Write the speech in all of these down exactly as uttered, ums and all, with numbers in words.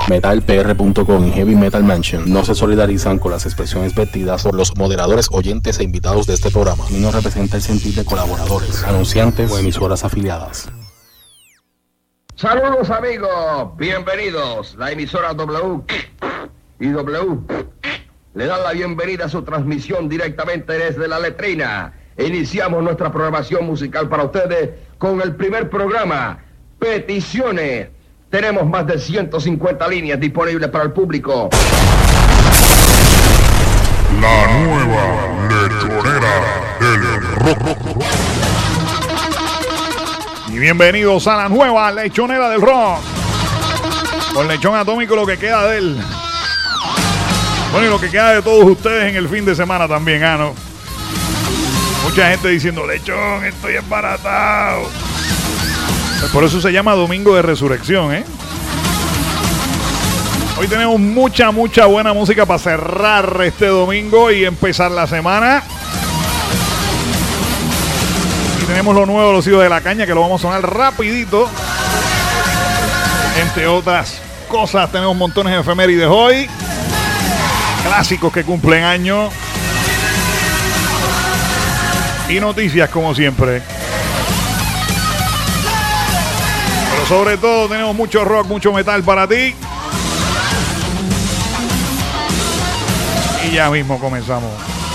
metal p r punto com y Heavy Metal Mansion no se solidarizan con las expresiones vertidas por los moderadores, oyentes e invitados de este programa y no representa el sentir de colaboradores, anunciantes o emisoras afiliadas. Saludos amigos, bienvenidos. La emisora W y W le dan la bienvenida a su transmisión directamente desde la letrina. Iniciamos nuestra programación musical para ustedes con el primer programa, Peticiones. Tenemos más de ciento cincuenta líneas disponibles para el público. La nueva lechonera del rock. Y bienvenidos a la nueva lechonera del rock. Con Lechón Atómico, lo que queda de él. Bueno, y lo que queda de todos ustedes en el fin de semana también, ¿ah, no? Mucha gente diciendo, Lechón, estoy embaratado. Pues por eso se llama Domingo de Resurrección, ¿eh? Hoy tenemos mucha, mucha buena música para cerrar este domingo y empezar la semana. Y tenemos lo nuevo de los Hijos de la Caña, que lo vamos a sonar rapidito. Entre otras cosas, tenemos montones de efemérides hoy. Clásicos que cumplen años. Y noticias como siempre. Pero sobre todo tenemos mucho rock, mucho metal para ti. Y ya mismo comenzamos.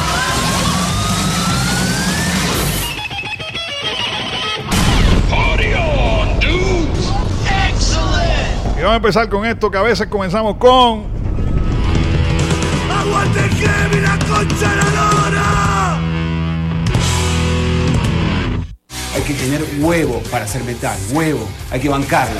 Party on, dudes. Excellent. Y vamos a empezar con esto que a veces comenzamos con... ¡Aguante que la concha de la lora! Hay que tener huevo para hacer metal, huevo, hay que bancarla.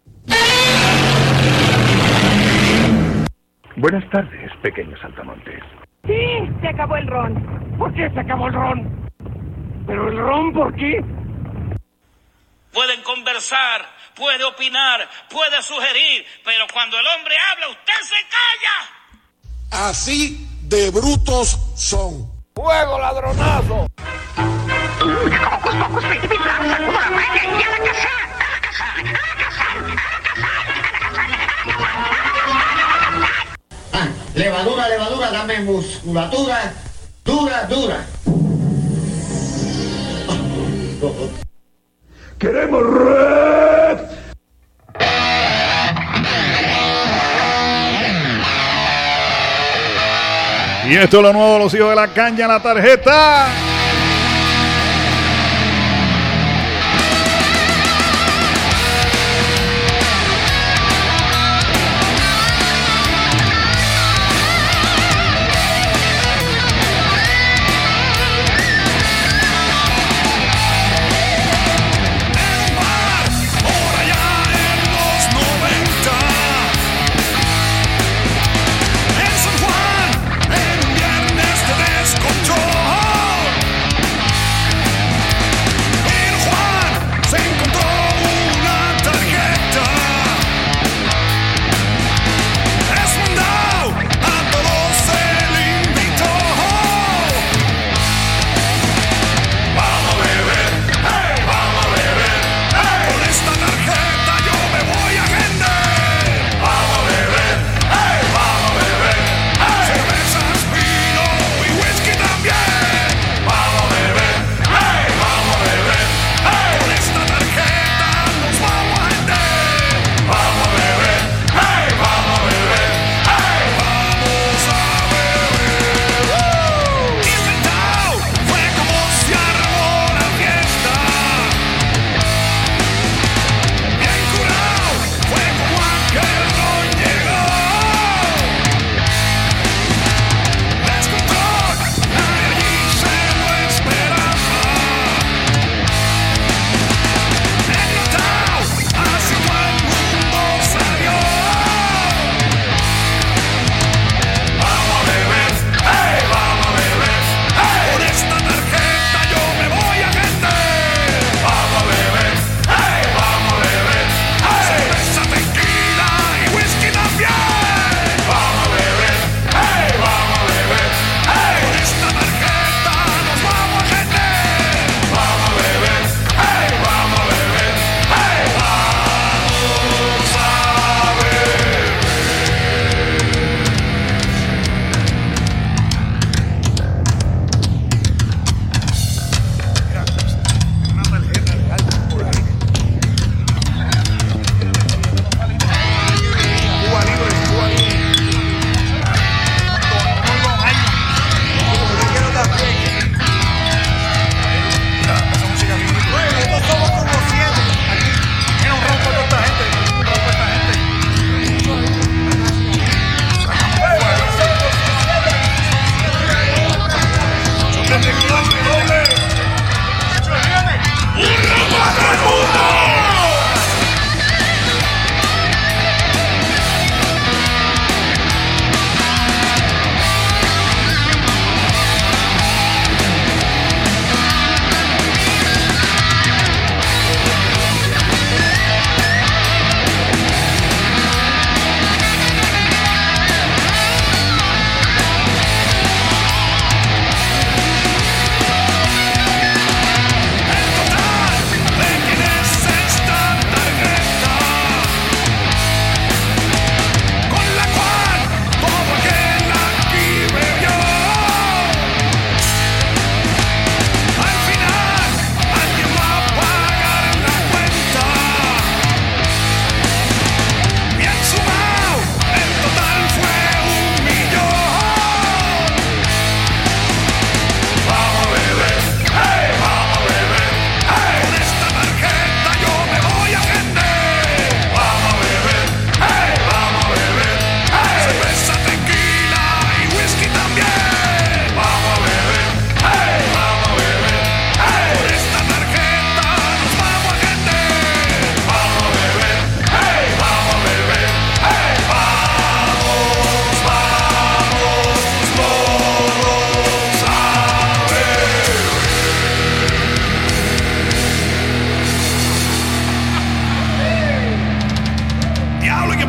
Buenas tardes, pequeños saltamontes. Sí, se acabó el ron. ¿Por qué se acabó el ron? ¿Pero el ron por qué? Pueden conversar, puede opinar, puede sugerir, pero cuando el hombre habla, usted se calla. Así de brutos son. ¡Fuego, ladronazo! Ah, levadura, levadura, dame musculatura, dura, dura. ¡Queremos rap! Y esto es lo nuevo de los Hijos de la Caña en la tarjeta.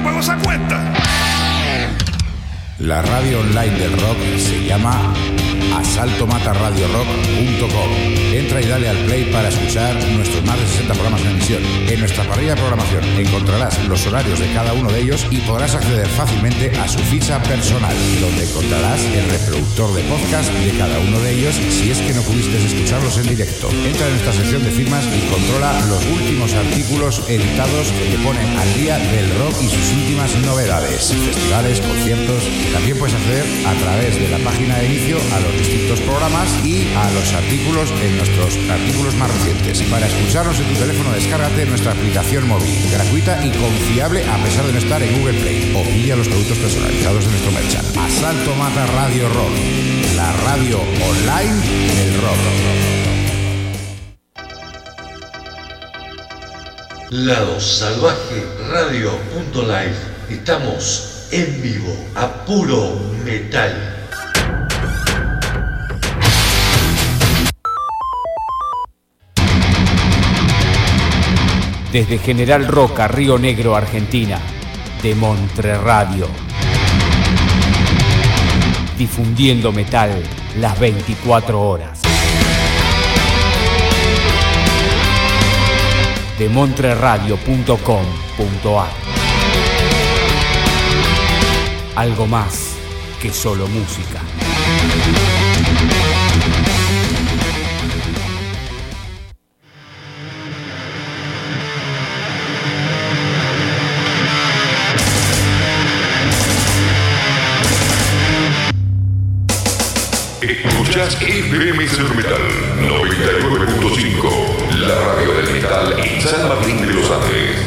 pago esa cuenta. La radio online del rock se llama asalto mata radio rock punto com. Entra y dale al play para escuchar nuestros más de sesenta programas en emisión. En nuestra parrilla de programación encontrarás los horarios de cada uno de ellos y podrás acceder fácilmente a su ficha personal, donde encontrarás el reproductor de podcast de cada uno de ellos si es que no pudiste escucharlos en directo. Entra en nuestra sección de firmas y controla los últimos artículos editados que te ponen al día del rock y sus últimas novedades, festivales, conciertos. También puedes acceder a través de la página de inicio a los distintos programas y a los artículos en nuestros artículos más recientes. Para escucharnos en tu teléfono, descárgate nuestra aplicación móvil, gratuita y confiable a pesar de no estar en Google Play. O pilla los productos personalizados de nuestro merchan. Asalto Mata Radio Rock, la radio online del rock. Lado Salvaje Radio punto live. Estamos en vivo, a puro metal. Desde General Roca, Río Negro, Argentina, de Montre Radio. Difundiendo metal las veinticuatro horas. de montre radio punto com punto a r. Algo más que solo música. Escuchas F M Centro Metal noventa y nueve punto cinco, la radio del metal en San Martín de los Andes.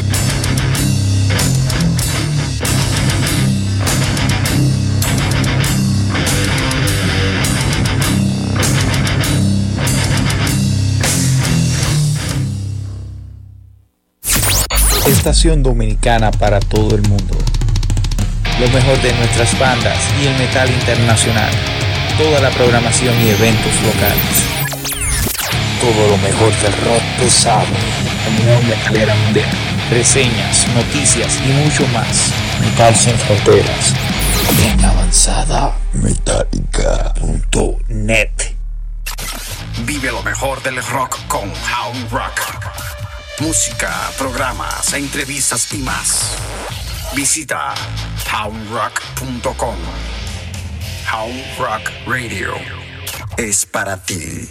Estación dominicana para todo el mundo. Lo mejor de nuestras bandas y el metal internacional. Toda la programación y eventos locales. Todo lo mejor del rock pesado, la mejor metalera mundial. Reseñas, noticias y mucho más. Metal sin fronteras. En avanzada metálica punto net. Vive lo mejor del rock con Hound Rock. Música, programas, entrevistas y más. Visita hound rock punto com. Hound Rock Radio es para ti.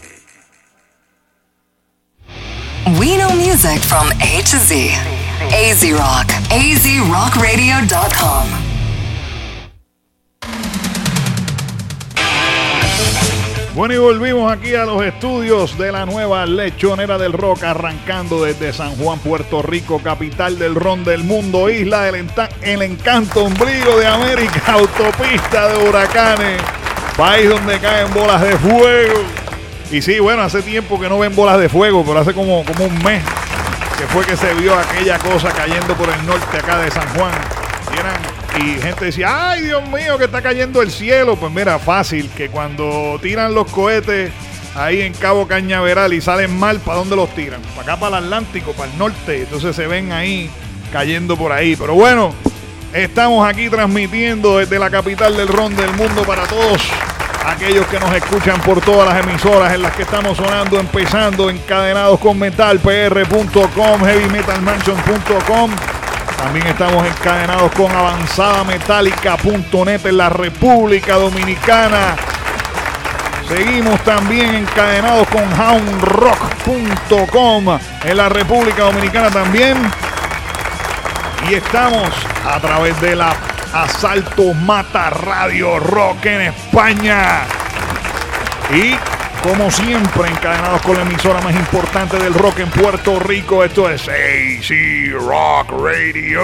We know music from A to Z. A Z Rock. A Z rock radio dot com. Bueno, y volvimos aquí a los estudios de la nueva Lechonera del Rock, arrancando desde San Juan, Puerto Rico, capital del ron del mundo, isla del enta- el encanto, ombligo de América, autopista de huracanes, país donde caen bolas de fuego. Y sí, bueno, hace tiempo que no ven bolas de fuego, pero hace como, como un mes que fue que se vio aquella cosa cayendo por el norte acá de San Juan. Y eran... Y gente decía, ay Dios mío, que está cayendo el cielo. Pues mira, fácil, que cuando tiran los cohetes ahí en Cabo Cañaveral y salen mal, ¿para dónde los tiran? Para acá, para el Atlántico, para el norte. Entonces se ven ahí cayendo por ahí. Pero bueno, estamos aquí transmitiendo desde la capital del ron del mundo para todos aquellos que nos escuchan por todas las emisoras en las que estamos sonando, empezando encadenados con metal p r punto com, heavy metal mansion punto com. También estamos encadenados con avanzada metálica punto net en la República Dominicana. Seguimos también encadenados con hound rock punto com en la República Dominicana también. Y estamos a través de la Asalto Mata Radio Rock en España. Y como siempre, encadenados con la emisora más importante del rock en Puerto Rico. Esto es A Z Rock Radio.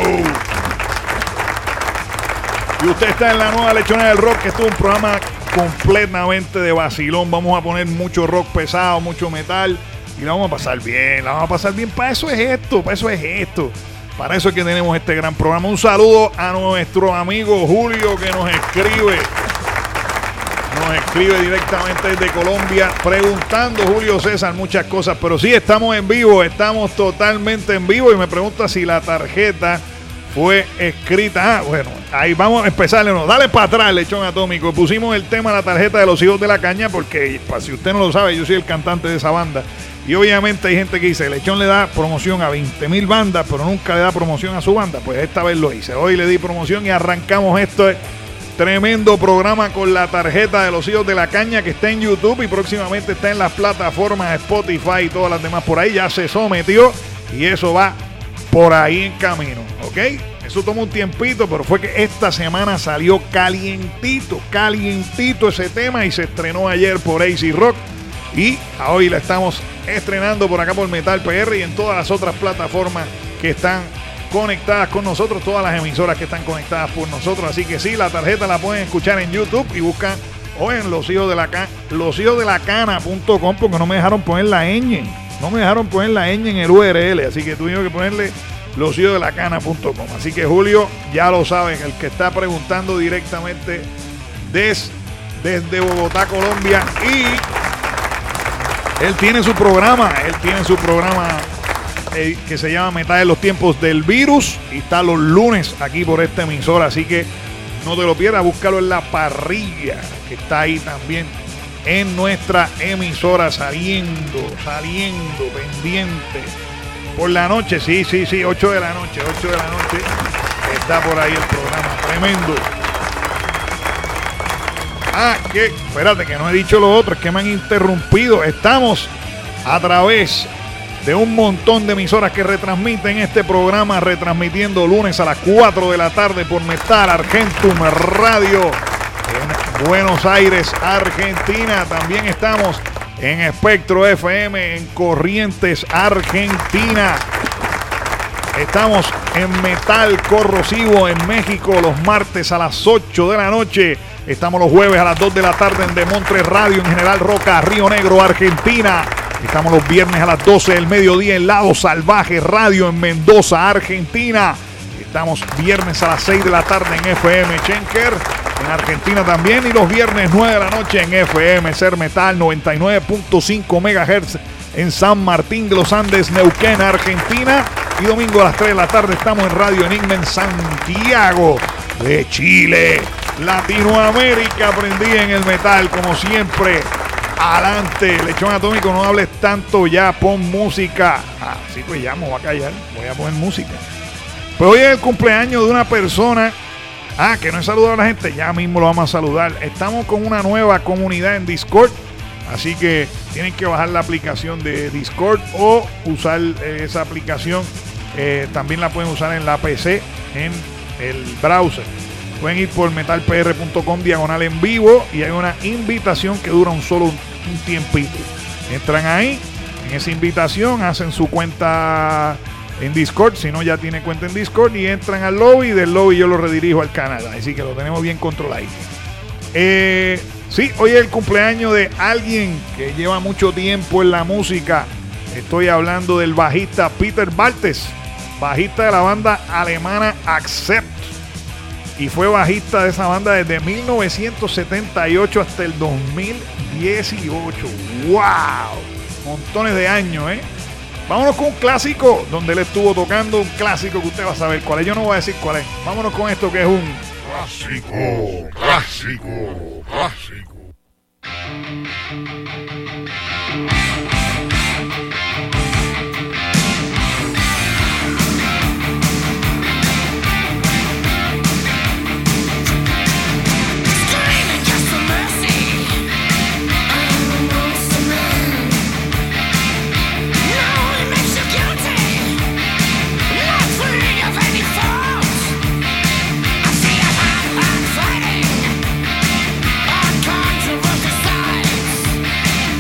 Y usted está en la nueva Lechonera del Rock, que esto es un programa completamente de vacilón. Vamos a poner mucho rock pesado, mucho metal, y la vamos a pasar bien, la vamos a pasar bien. Para eso es esto, para eso es esto. Para eso es que tenemos este gran programa. Un saludo a nuestro amigo Julio, que nos escribe. Nos escribe directamente desde Colombia, preguntando, Julio César, muchas cosas. Pero sí, estamos en vivo, estamos totalmente en vivo. Y me pregunta si la tarjeta fue escrita. Ah, bueno, ahí vamos a empezarle. No, dale para atrás, Lechón Atómico. Pusimos el tema La Tarjeta de los Hijos de la Caña porque, pues, si usted no lo sabe, yo soy el cantante de esa banda. Y obviamente hay gente que dice, Lechón le da promoción a veinte mil bandas, pero nunca le da promoción a su banda. Pues esta vez lo hice. Hoy le di promoción y arrancamos esto. Tremendo programa con La Tarjeta de los Hijos de la Caña, que está en YouTube y próximamente está en las plataformas Spotify y todas las demás por ahí. Ya se sometió y eso va por ahí en camino, ¿ok? Eso tomó un tiempito, pero fue que esta semana salió calientito, calientito ese tema y se estrenó ayer por A Z Rock. Y hoy la estamos estrenando por acá por Metal P R y en todas las otras plataformas que están conectadas con nosotros, todas las emisoras que están conectadas por nosotros. Así que sí, La Tarjeta la pueden escuchar en YouTube y buscan o en los hijos de la cana, los hijos de la cana punto com, porque no me dejaron poner la ñ. No me dejaron poner la ñ en el U R L, así que tuvimos que ponerle los hijos de la cana punto com. Así que Julio, ya lo saben, el que está preguntando directamente des, desde Bogotá, Colombia, y él tiene su programa, él tiene su programa eh, que se llama Metal en los Tiempos del Virus y está los lunes aquí por esta emisora, así que no te lo pierdas, búscalo en la parrilla que está ahí también en nuestra emisora, saliendo, saliendo, pendiente. Por la noche, sí, sí, sí, ocho de la noche, ocho de la noche. Está por ahí el programa, tremendo. Ah, que, espérate, que no he dicho lo otro, es que me han interrumpido. Estamos a través de un montón de emisoras que retransmiten este programa, retransmitiendo lunes a las cuatro de la tarde por Metal Argentum Radio. En Buenos Aires, Argentina. También estamos en Espectro F M, en Corrientes, Argentina. Estamos en Metal Corrosivo en México los martes a las ocho de la noche. Estamos los jueves a las dos de la tarde en Demontre Radio en General Roca, Río Negro, Argentina. Estamos los viernes a las doce del mediodía en Lado Salvaje Radio en Mendoza, Argentina. Estamos viernes a las seis de la tarde en F M Schenker, en Argentina también. Y los viernes nueve de la noche en F M Ser Metal noventa y nueve punto cinco megahertz en San Martín de los Andes, Neuquén, Argentina. Y domingo a las tres de la tarde estamos en Radio Enigma en Santiago de Chile. Latinoamérica, aprendí en el metal como siempre. Adelante, Lechón Atómico, no hables tanto ya, pon música. Ah, sí, pues ya me voy a callar, voy a poner música. Pues hoy es el cumpleaños de una persona, ah, que no he saludado a la gente, ya mismo lo vamos a saludar. Estamos con una nueva comunidad en Discord, así que tienen que bajar la aplicación de Discord o usar eh, esa aplicación. Eh, también la pueden usar en la P C, en el browser. Pueden ir por metal p r punto com diagonal en vivo y hay una invitación que dura un solo un, un tiempito. Entran ahí, en esa invitación, hacen su cuenta en Discord, si no ya tiene cuenta en Discord, y entran al lobby, y del lobby yo lo redirijo al canal, así que lo tenemos bien controlado. Eh, sí, hoy es el cumpleaños de alguien que lleva mucho tiempo en la música. Estoy hablando del bajista Peter Bartes, bajista de la banda alemana Accept, y fue bajista de esa banda desde mil novecientos setenta y ocho hasta el dos mil dieciocho. ¡Wow! Montones de años, ¿eh? Vámonos con un clásico donde él estuvo tocando, un clásico que usted va a saber cuál es. Yo no voy a decir cuál es. Vámonos con esto que es un clásico, clásico, clásico. Fighting on controversial sides.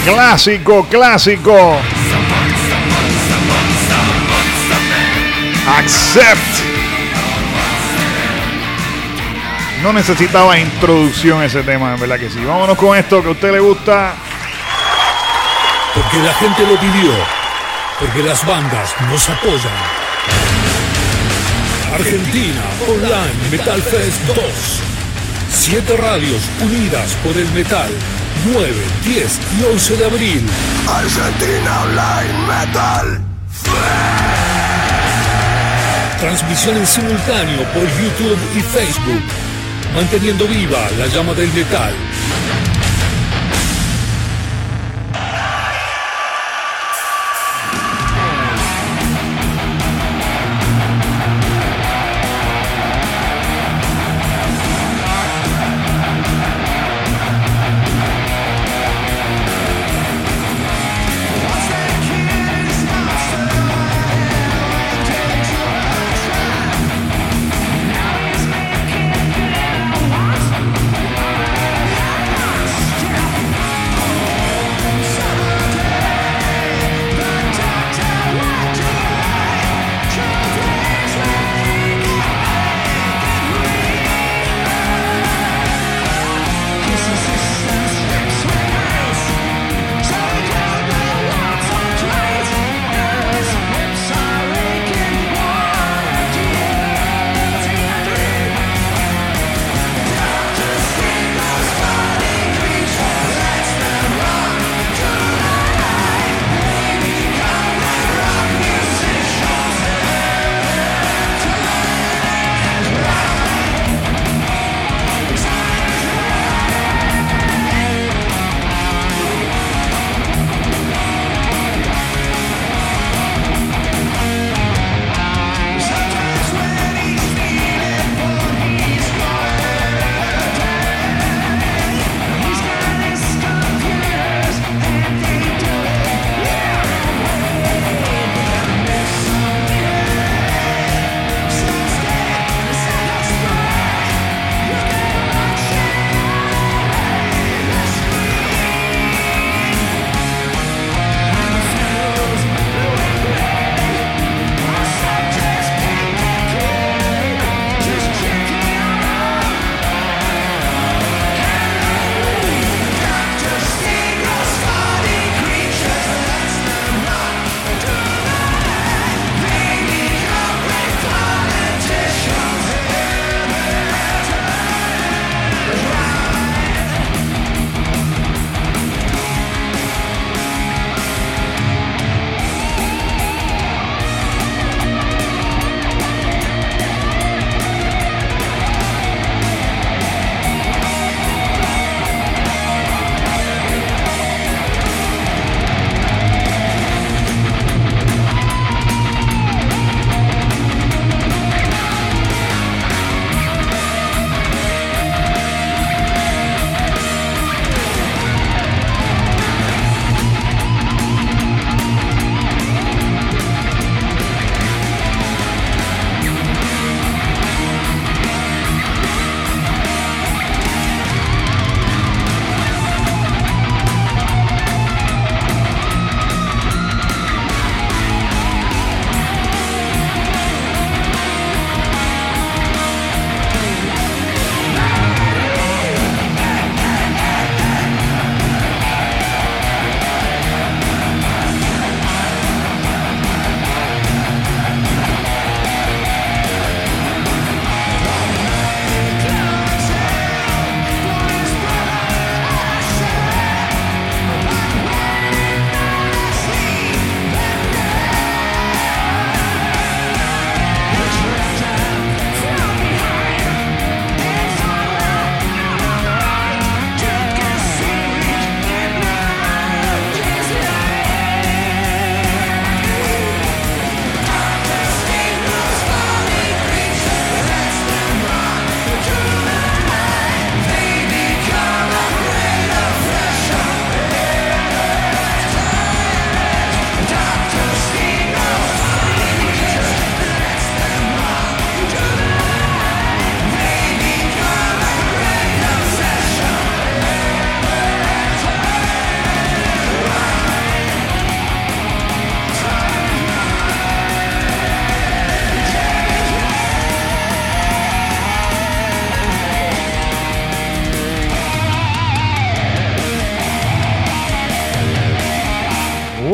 Clásico, clásico. Accept. No necesitaba introducción ese tema, en verdad que sí. Vámonos con esto que a usted le gusta. Porque la gente lo pidió. Porque las bandas nos apoyan. Argentina Online Metal Fest dos. Siete radios unidas por el metal. nueve, diez y once de abril. Argentina Online Metal Fest. Transmisión en simultáneo por YouTube y Facebook. Manteniendo viva la llama del metal.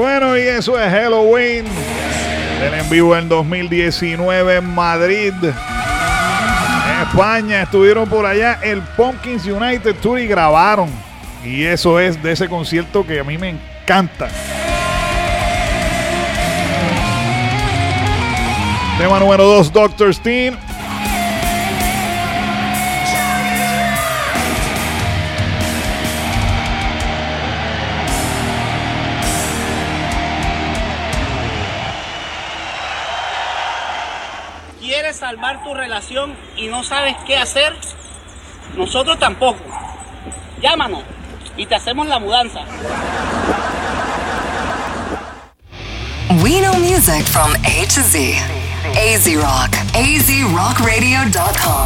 Bueno, y eso es Halloween. El en vivo en dos mil diecinueve en Madrid. En España estuvieron por allá el Pumpkins United Tour y grabaron. Y eso es de ese concierto que a mí me encanta. Tema número dos, Doctor Steen. ¿Quieres salvar tu relación y no sabes qué hacer? Nosotros tampoco. Llámanos y te hacemos la mudanza. We know music from A to Z. A Z Rock. A Z Rock Radio dot com.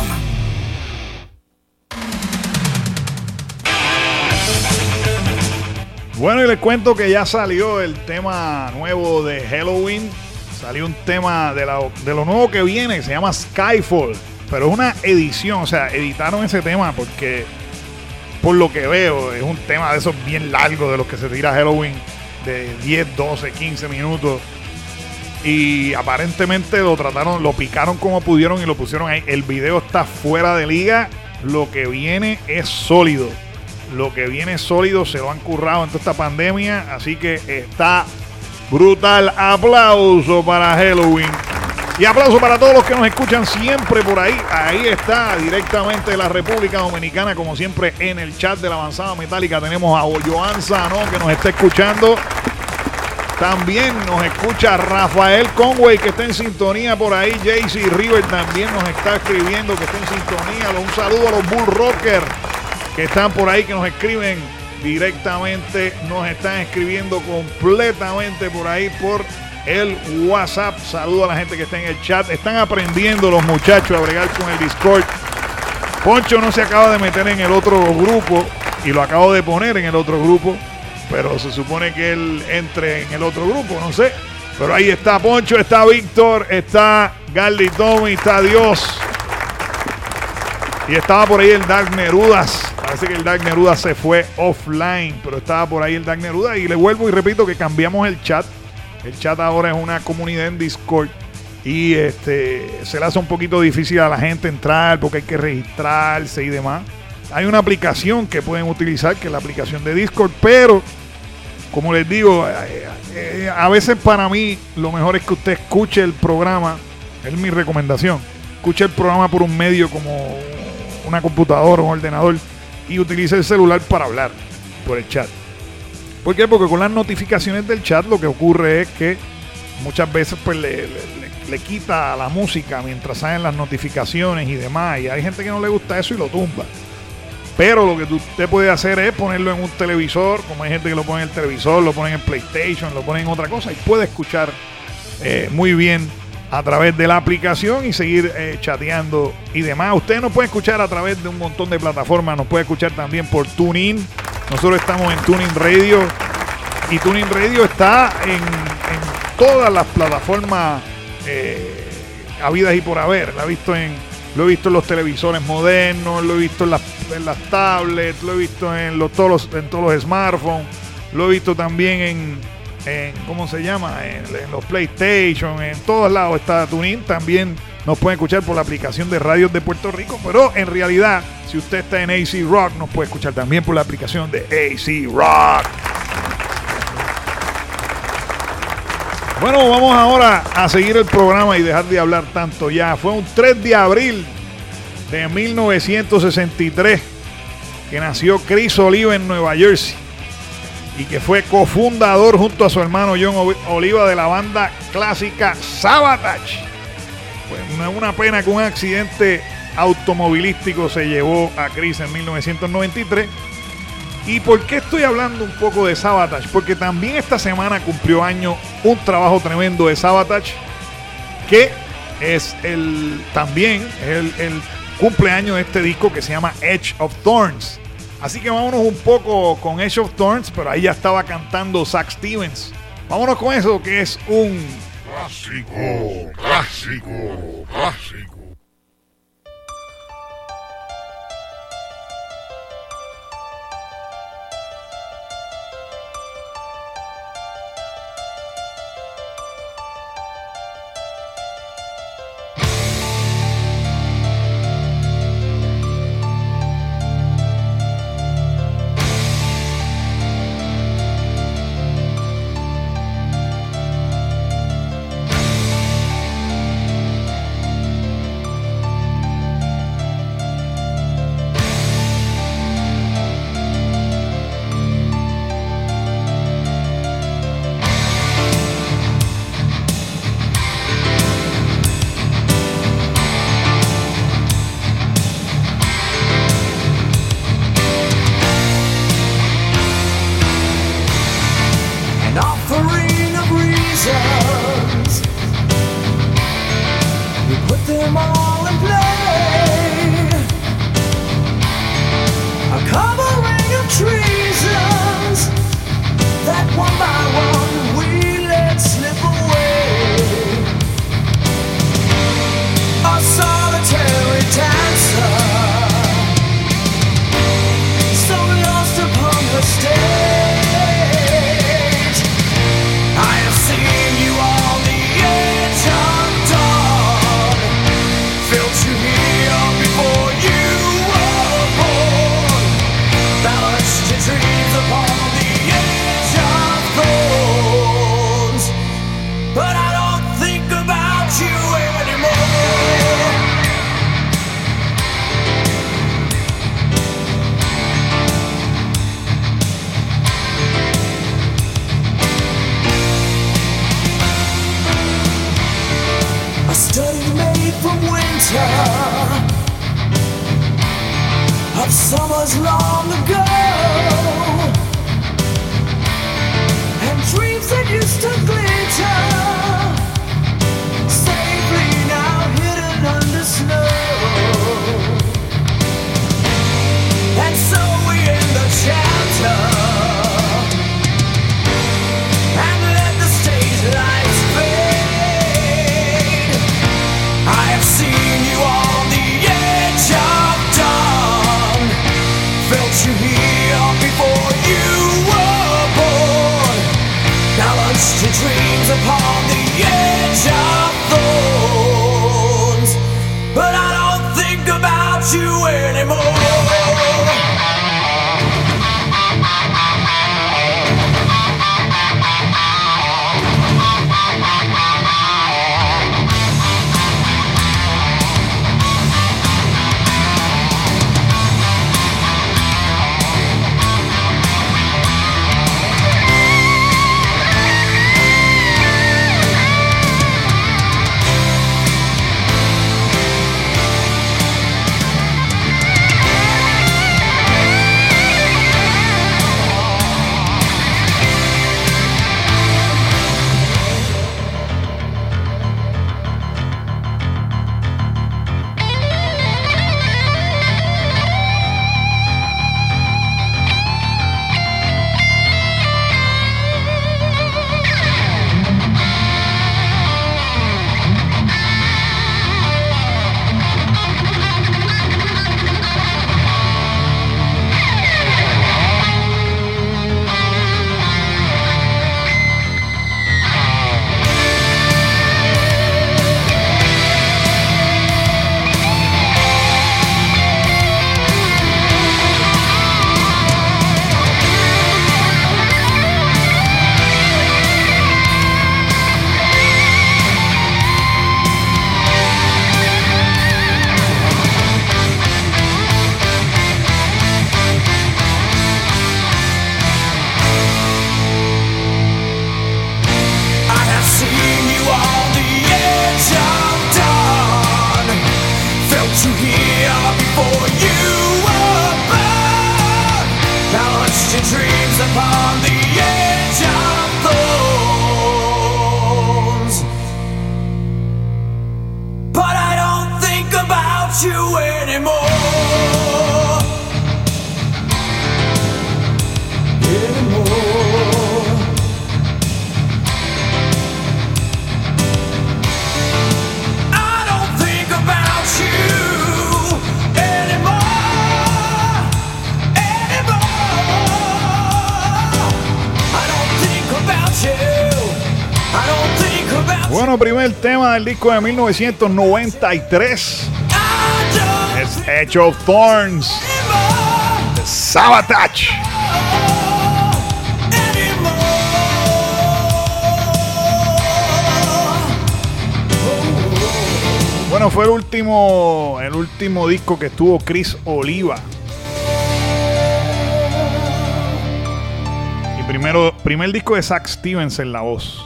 Bueno, y les cuento que ya salió el tema nuevo de Halloween. Salió un tema de, la, de lo nuevo que viene, se llama Skyfall. Pero es una edición, o sea, editaron ese tema porque, por lo que veo, es un tema de esos bien largos de los que se tira Halloween, de diez, doce, quince minutos. Y aparentemente lo trataron, lo picaron como pudieron y lo pusieron ahí. El video está fuera de liga. Lo que viene es sólido. Lo que viene es sólido, se lo han currado en toda esta pandemia. Así que está brutal. Aplauso para Halloween. Y aplauso para todos los que nos escuchan siempre por ahí. Ahí está, directamente de la República Dominicana, como siempre, en el chat de la Avanzada Metálica. Tenemos a Joan Sano, que nos está escuchando. También nos escucha Rafael Conway, que está en sintonía por ahí. J C River también nos está escribiendo que está en sintonía. Un saludo a los Bull Rockers que están por ahí, que nos escriben directamente. Nos están escribiendo completamente por ahí por el WhatsApp. Saludo a la gente que está en el chat. Están aprendiendo los muchachos a bregar con el Discord. Poncho no se acaba de meter en el otro grupo y lo acabo de poner en el otro grupo, pero se supone que él entre en el otro grupo, no sé. Pero ahí está Poncho, está Víctor, está Garly Tommy, está Dios. Y estaba por ahí el Dark Nerudas. Parece que el Dark Nerudas se fue offline, pero estaba por ahí el Dark Nerudas. Y le vuelvo y repito que cambiamos el chat. El chat ahora es una comunidad en Discord. Y este se le hace un poquito difícil a la gente entrar porque hay que registrarse y demás. Hay una aplicación que pueden utilizar, que es la aplicación de Discord, pero como les digo, eh, eh, a veces para mí lo mejor es que usted escuche el programa, es mi recomendación, escuche el programa por un medio como una computadora o un ordenador y utilice el celular para hablar por el chat. ¿Por qué? Porque con las notificaciones del chat lo que ocurre es que muchas veces pues le, le, le quita la música mientras salen las notificaciones y demás, y hay gente que no le gusta eso y lo tumba. Pero lo que usted puede hacer es ponerlo en un televisor, como hay gente que lo pone en el televisor, lo pone en PlayStation, lo pone en otra cosa, y puede escuchar eh, muy bien a través de la aplicación y seguir eh, chateando y demás. Usted nos puede escuchar a través de un montón de plataformas, nos puede escuchar también por TuneIn. Nosotros estamos en TuneIn Radio y TuneIn Radio está en, en todas las plataformas eh, habidas y por haber. La he visto en Lo he visto en los televisores modernos, lo he visto en las, en las tablets, lo he visto en, los, todos los, en todos los smartphones, lo he visto también en, en ¿cómo se llama? En, en los PlayStation, en todos lados está TuneIn. También nos pueden escuchar por la aplicación de radios de Puerto Rico, pero en realidad, si usted está en A Z Rock, nos puede escuchar también por la aplicación de A Z Rock. Bueno, vamos ahora a seguir el programa y dejar de hablar tanto ya. Fue un tres de abril de mil novecientos sesenta y tres que nació Chris Oliva en Nueva Jersey y que fue cofundador junto a su hermano John Oliva de la banda clásica Savatage. Pues no es una pena que un accidente automovilístico se llevó a Chris en mil novecientos noventa y tres. ¿Y por qué estoy hablando un poco de Savatage? Porque también esta semana cumplió año un trabajo tremendo de Savatage, que es el también el, el cumpleaños de este disco que se llama Edge of Thorns. Así que vámonos un poco con Edge of Thorns, pero ahí ya estaba cantando Zach Stevens. Vámonos con eso, que es un clásico, clásico, clásico. summers long ago, and dreams that used to glitter, safely now hidden under snow. And so we end the chapter and let the stage lights fade. I have seen you on the edge of dawn, felt you here before you were born. Now launched your dreams upon the edge of thorns, but I don't think about you anymore. Bueno, primer tema del disco de mil novecientos noventa y tres es Edge of Thorns de Sabotage. Bueno, fue el último, el último disco que estuvo Chris Oliva. Y primero, primer disco de Zach Stevens en la voz.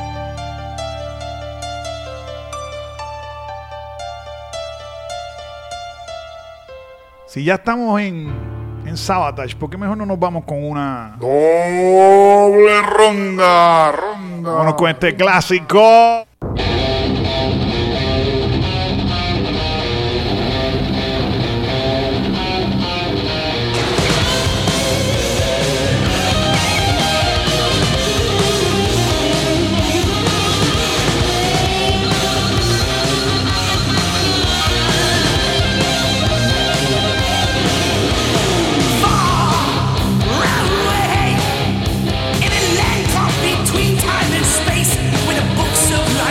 Si ya estamos en, en Sabotage, ¿por qué mejor no nos vamos con una doble ronda? Ronda. Vámonos con este clásico. Between time and space, where the books of life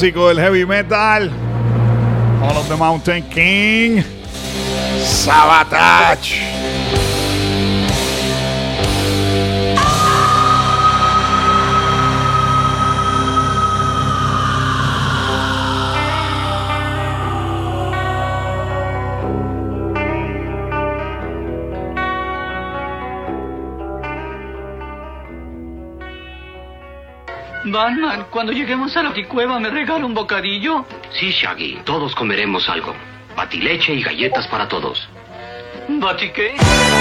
clásico del heavy metal. All of the Mountain King. Sabotage. Batman, cuando lleguemos a la cueva, ¿me regala un bocadillo? Sí, Shaggy, todos comeremos algo. Batileche y galletas para todos. ¿Bati qué?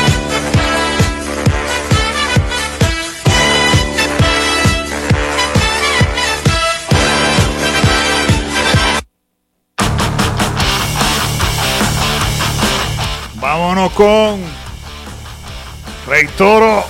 Vámonos con Rey Toro.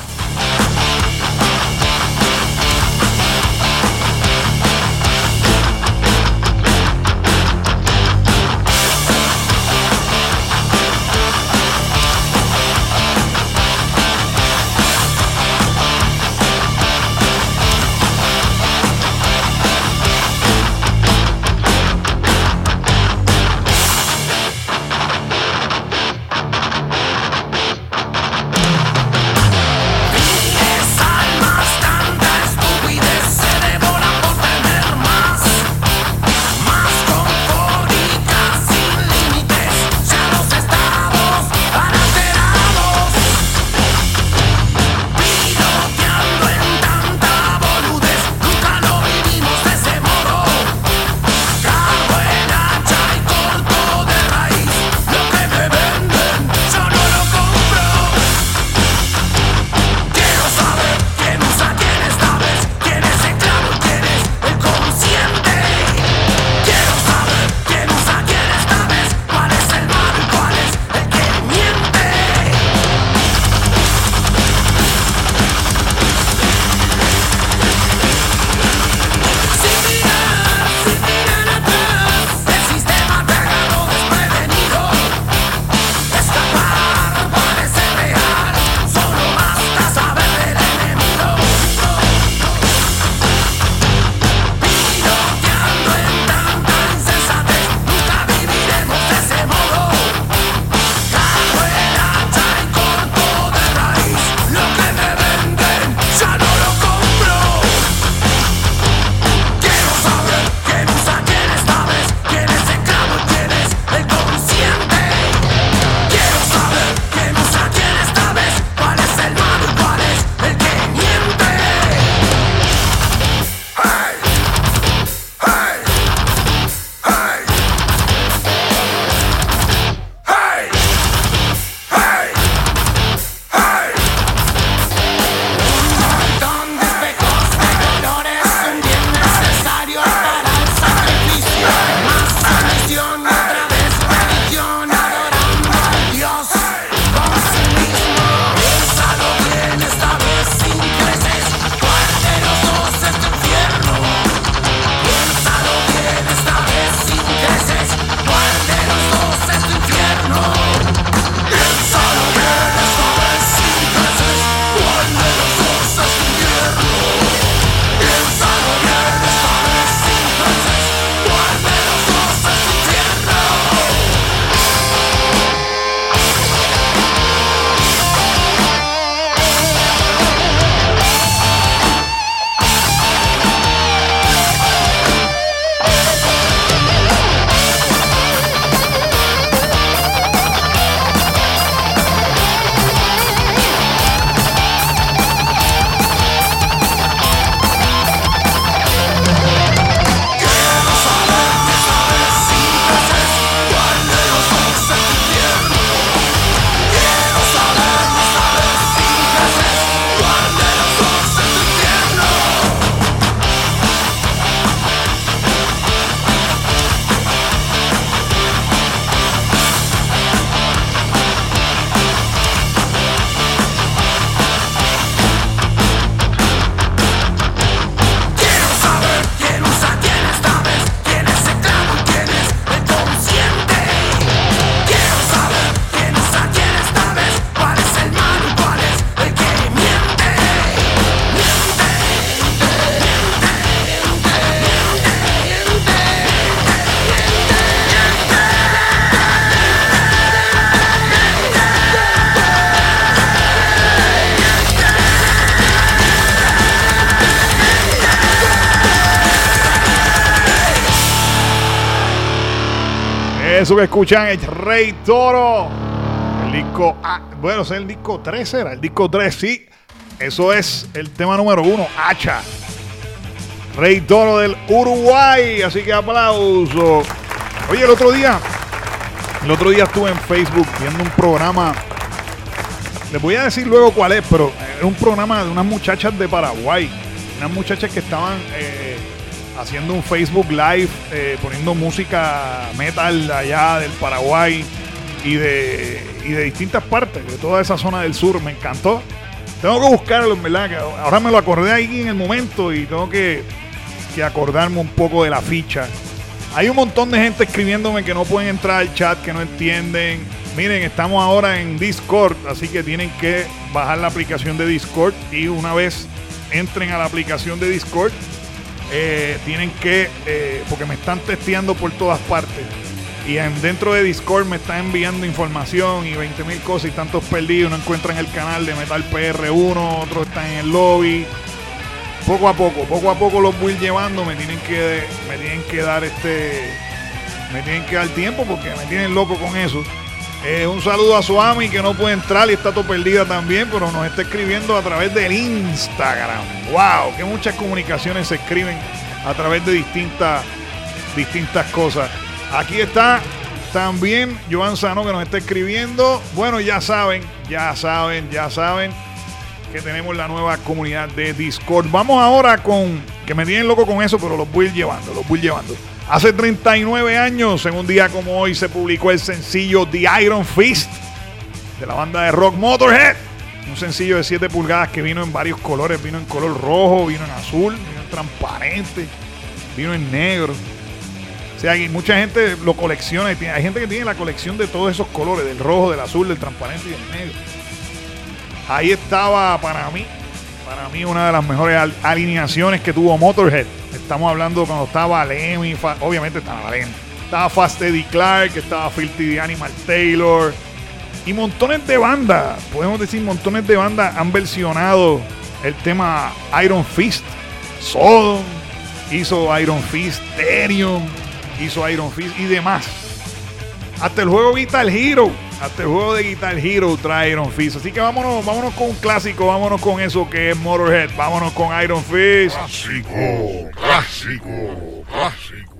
Eso que escuchan es Rey Toro. El disco, ah, bueno, es el disco tres, era el disco tres, sí. Eso es el tema número uno, Hacha. Rey Toro del Uruguay, así que aplauso. Oye, el otro día, el otro día estuve en Facebook viendo un programa. Les voy a decir luego cuál es, pero era un programa de unas muchachas de Paraguay. Unas muchachas que estaban eh, haciendo un Facebook Live, eh, poniendo música metal de allá del Paraguay y de, y de distintas partes, de toda esa zona del sur. Me encantó. Tengo que buscarlo, en verdad, que ahora me lo acordé ahí en el momento y tengo que, que acordarme un poco de la ficha. Hay un montón de gente escribiéndome que no pueden entrar al chat, que no entienden. Miren, estamos ahora en Discord, así que tienen que bajar la aplicación de Discord y una vez entren a la aplicación de Discord, eh, tienen que, eh, porque me están testeando por todas partes y en, dentro de Discord me están enviando información y veinte mil cosas y tantos perdidos, no encuentran el canal de Metal P R uno, otros están en el lobby. Poco a poco, poco a poco los voy llevando, me tienen que, me tienen que dar este, me tienen que dar tiempo porque me tienen loco con eso. Eh, un saludo a Suami que no puede entrar y está todo perdida también, pero nos está escribiendo a través del Instagram. ¡Wow! Que muchas comunicaciones se escriben a través de distintas, distintas cosas. Aquí está también Joan Sano que nos está escribiendo. Bueno, ya saben, ya saben, ya saben que tenemos la nueva comunidad de Discord. Vamos ahora con, que me tienen loco con eso, pero los voy llevando, los voy llevando. Hace treinta y nueve años, en un día como hoy, se publicó el sencillo The Iron Fist de la banda de rock Motorhead. Un sencillo de siete pulgadas que vino en varios colores. Vino en color rojo, vino en azul, vino en transparente, vino en negro. O sea, hay mucha gente lo colecciona. Hay gente que tiene la colección de todos esos colores, del rojo, del azul, del transparente y del negro. Ahí estaba para mí, para mí una de las mejores al- alineaciones que tuvo Motorhead. Estamos hablando cuando estaba Lemmy, fa- obviamente estaba Lemmy, estaba Fast Eddie Clark, estaba Filthy the Animal Taylor y montones de bandas, podemos decir montones de bandas han versionado el tema Iron Fist. Sodom hizo Iron Fist, Therion hizo Iron Fist y demás. Hasta el juego Guitar Hero, hasta el juego de Guitar Hero trae Iron Fist. Así que vámonos, vámonos con un clásico, vámonos con eso que es Motorhead, vámonos con Iron Fist. Clásico, clásico, clásico.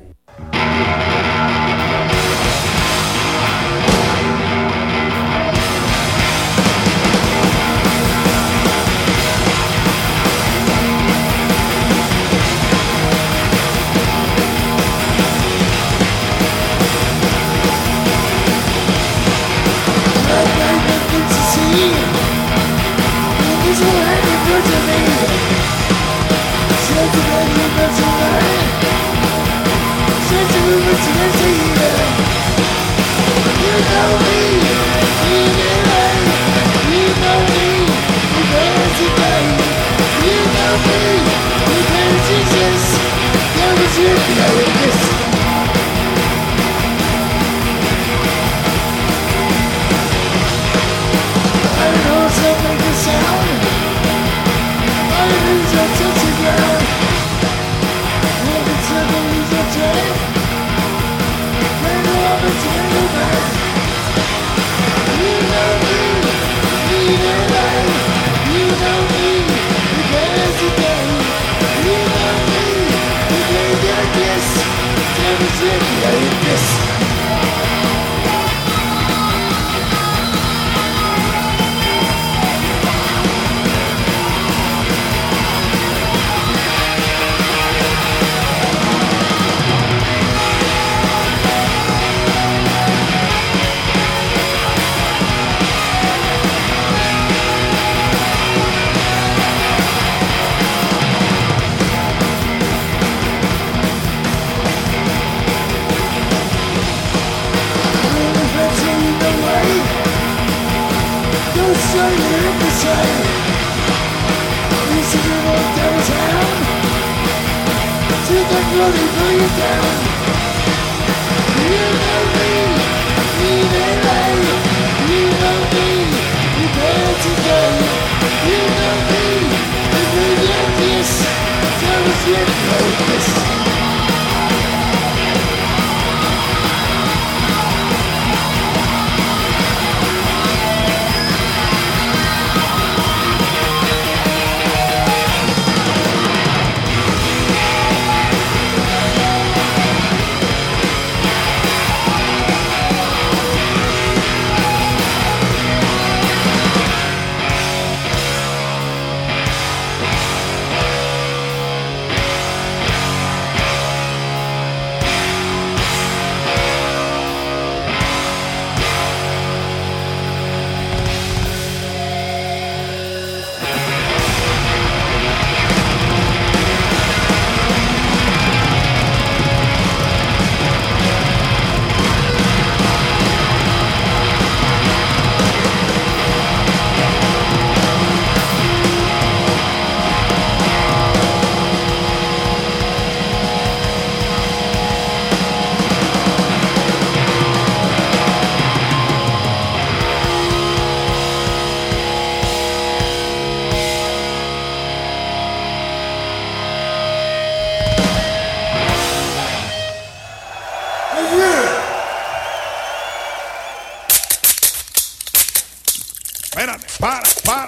This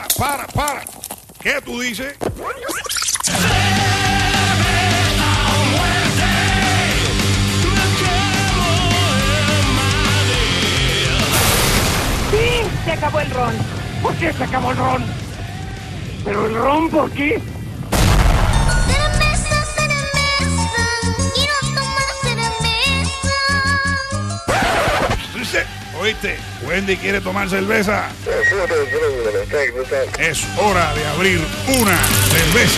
para, para, para. ¿Qué tú dices? ¡Sí! Se acabó el ron. ¿Por qué se acabó el ron? ¿Pero el ron por qué? ¿Oíste? Wendy quiere tomar cerveza. Es hora de abrir una cerveza.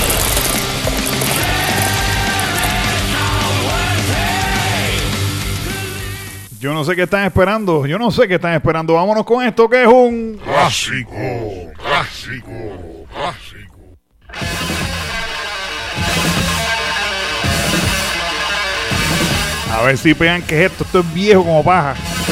Yo no sé qué están esperando. Yo no sé qué están esperando. Vámonos con esto que es un clásico, clásico, clásico. A ver si pegan que es esto. Esto es viejo como paja.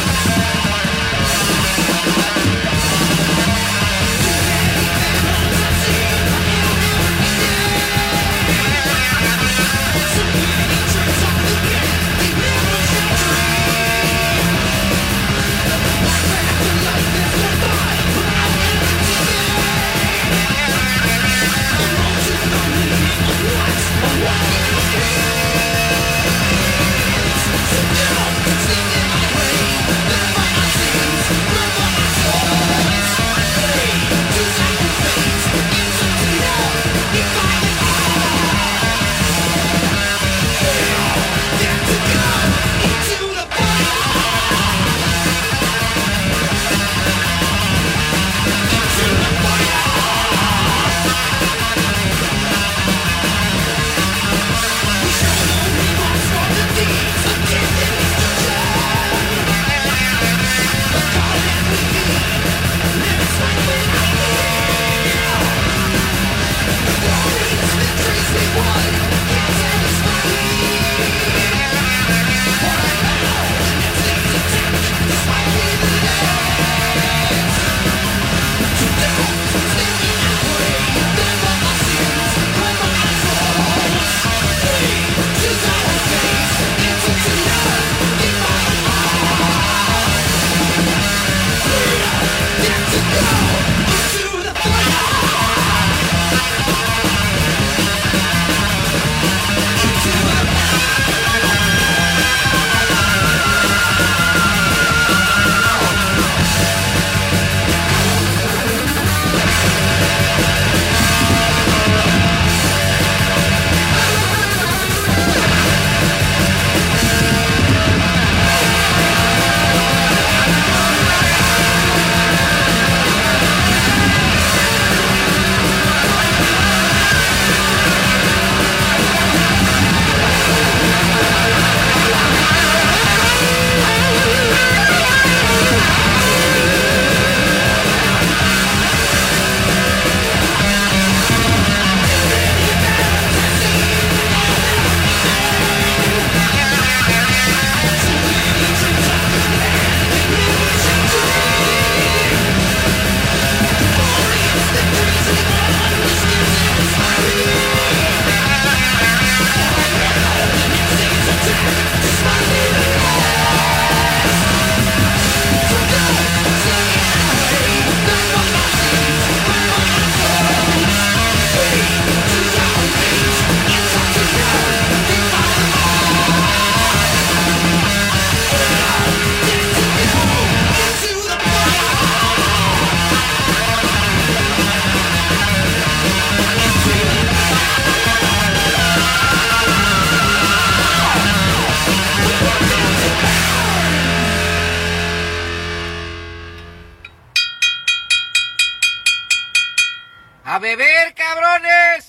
¡A beber, cabrones!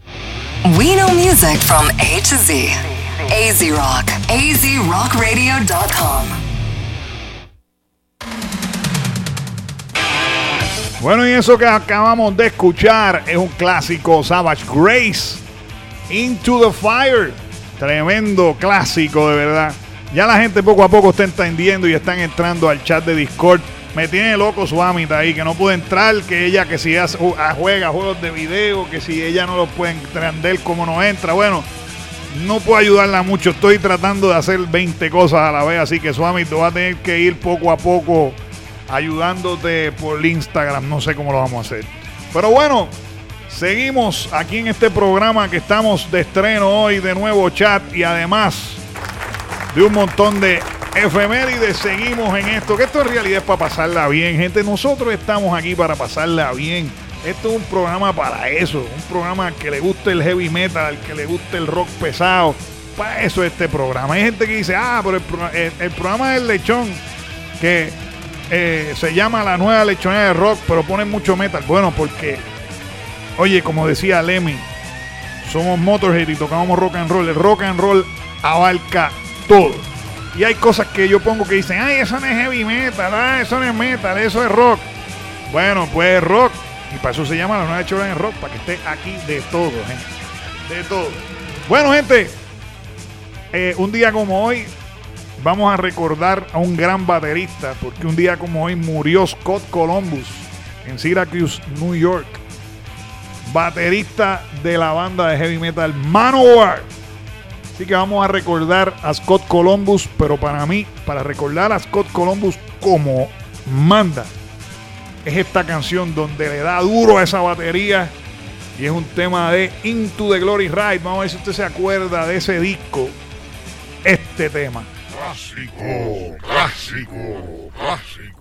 We know music from A to Z. A Z Rock. A Z Rock Radio dot com. Bueno, y eso que acabamos de escuchar es un clásico, Savage Grace, Into the Fire. Tremendo clásico, de verdad. Ya la gente poco a poco está entendiendo y están entrando al chat de Discord. Me tiene loco su amita ahí, que no puede entrar, que ella, que si hace, uh, juega juegos de video, que si ella no los puede entender como no entra. Bueno, no puedo ayudarla mucho. Estoy tratando de hacer veinte cosas a la vez, así que su amita va a tener que ir poco a poco ayudándote por Instagram. No sé cómo lo vamos a hacer. Pero bueno, seguimos aquí en este programa que estamos de estreno hoy, de nuevo chat y además de un montón de efemérides. Seguimos en esto, que esto en realidad es para pasarla bien, gente. Nosotros estamos aquí para pasarla bien. Esto es un programa para eso, un programa que le guste el heavy metal, que le guste el rock pesado. Para eso es este programa. Hay gente que dice, ah, pero el, pro el, el programa del lechón, que eh, se llama La Nueva Lechonera de Rock, pero ponen mucho metal. Bueno, porque, oye, como decía Lemmy, somos Motorhead y tocamos rock and roll. El rock and roll abarca todo. Y hay cosas que yo pongo que dicen, ay, eso no es heavy metal, ah, eso no es metal, eso es rock. Bueno, pues es rock. Y para eso se llama La Nueva Lechonera de Rock, para que esté aquí de todo, gente. De todo. Bueno, gente. Eh, un día como hoy vamos a recordar a un gran baterista, porque un día como hoy murió Scott Columbus en Syracuse, New York, baterista de la banda de heavy metal Manowar. Así que vamos a recordar a Scott Columbus, pero para mí, para recordar a Scott Columbus como manda, es esta canción donde le da duro a esa batería y es un tema de Into the Glory Ride. Vamos a ver si usted se acuerda de ese disco. Este tema. Clásico, clásico, clásico.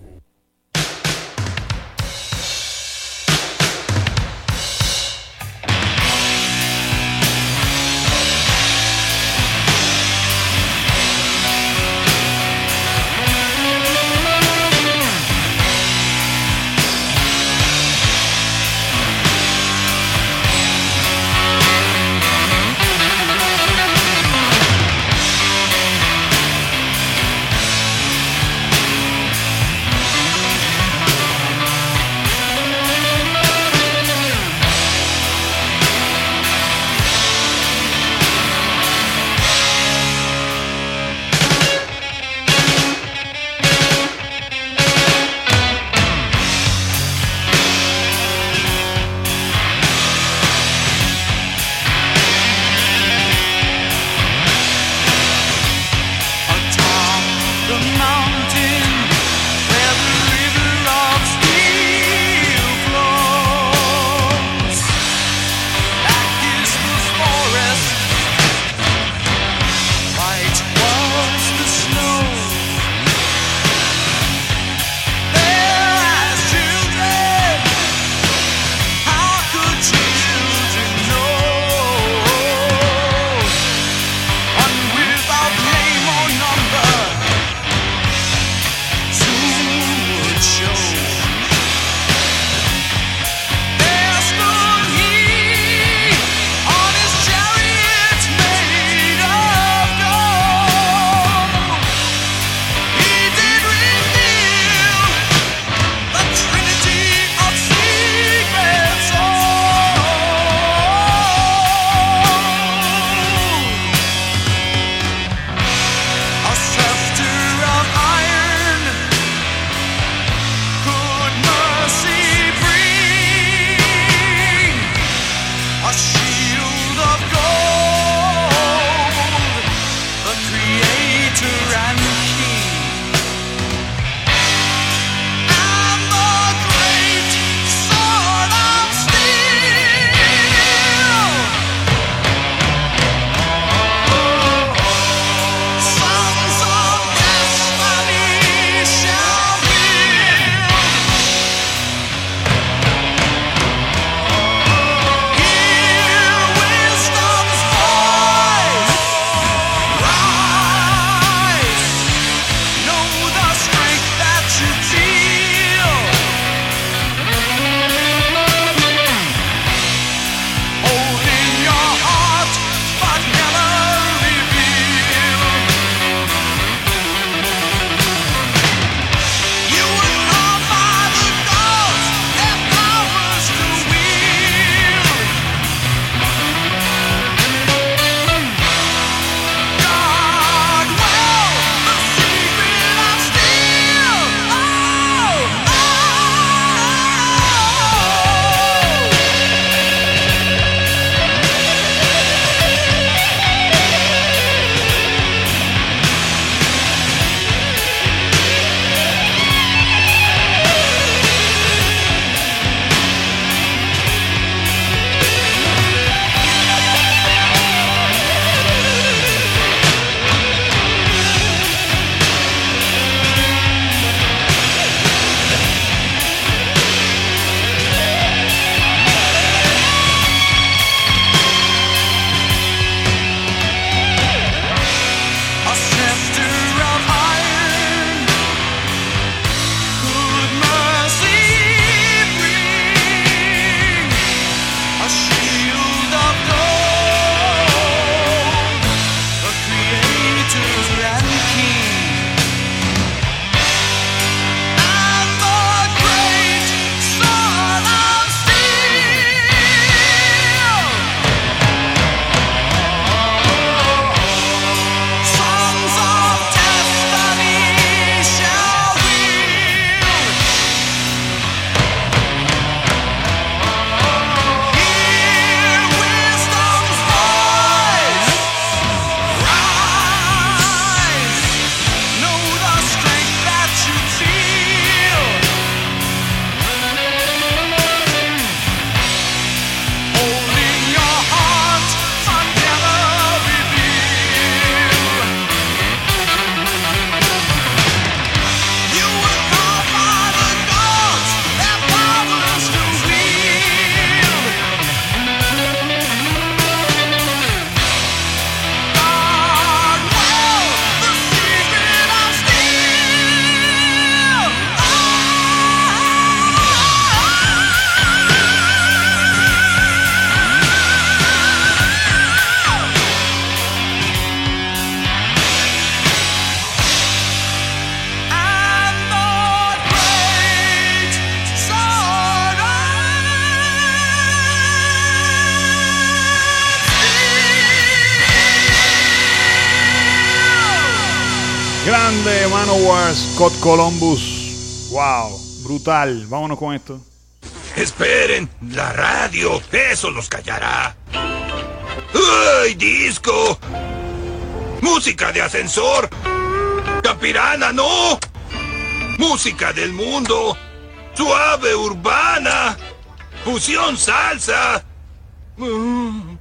grande Manowar, Scott Columbus. Wow, brutal. Vámonos con esto. Esperen, la radio, eso los callará. ¡Ay, disco! ¡Música de ascensor! ¡Campirana, no! ¡Música del mundo! ¡Suave urbana! ¡Fusión salsa! Mm.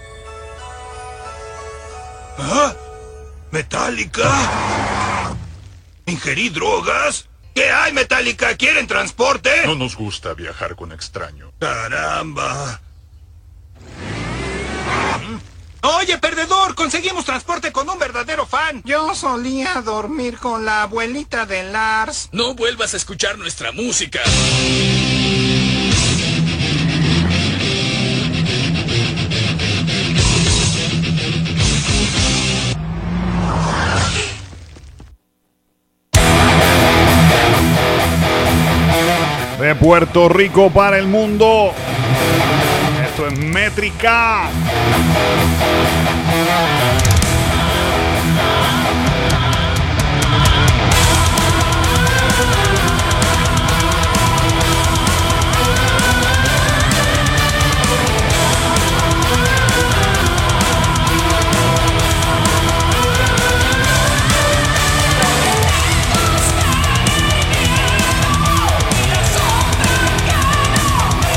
¿Ah? ¿Metallica? ¿Ingerí drogas? ¿Qué hay, Metallica? ¿Quieren transporte? No nos gusta viajar con extraños. ¡Caramba! Oye, perdedor, conseguimos transporte con un verdadero fan. Yo solía dormir con la abuelita de Lars. No vuelvas a escuchar nuestra música. De Puerto Rico para el mundo. Esto es Métrica.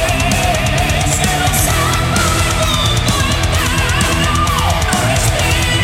Respira.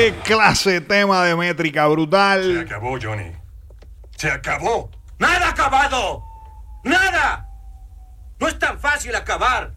Qué clase de tema de métrica brutal. Se acabó, Johnny. Se acabó. ¡Nada acabado! ¡Nada! No es tan fácil acabar.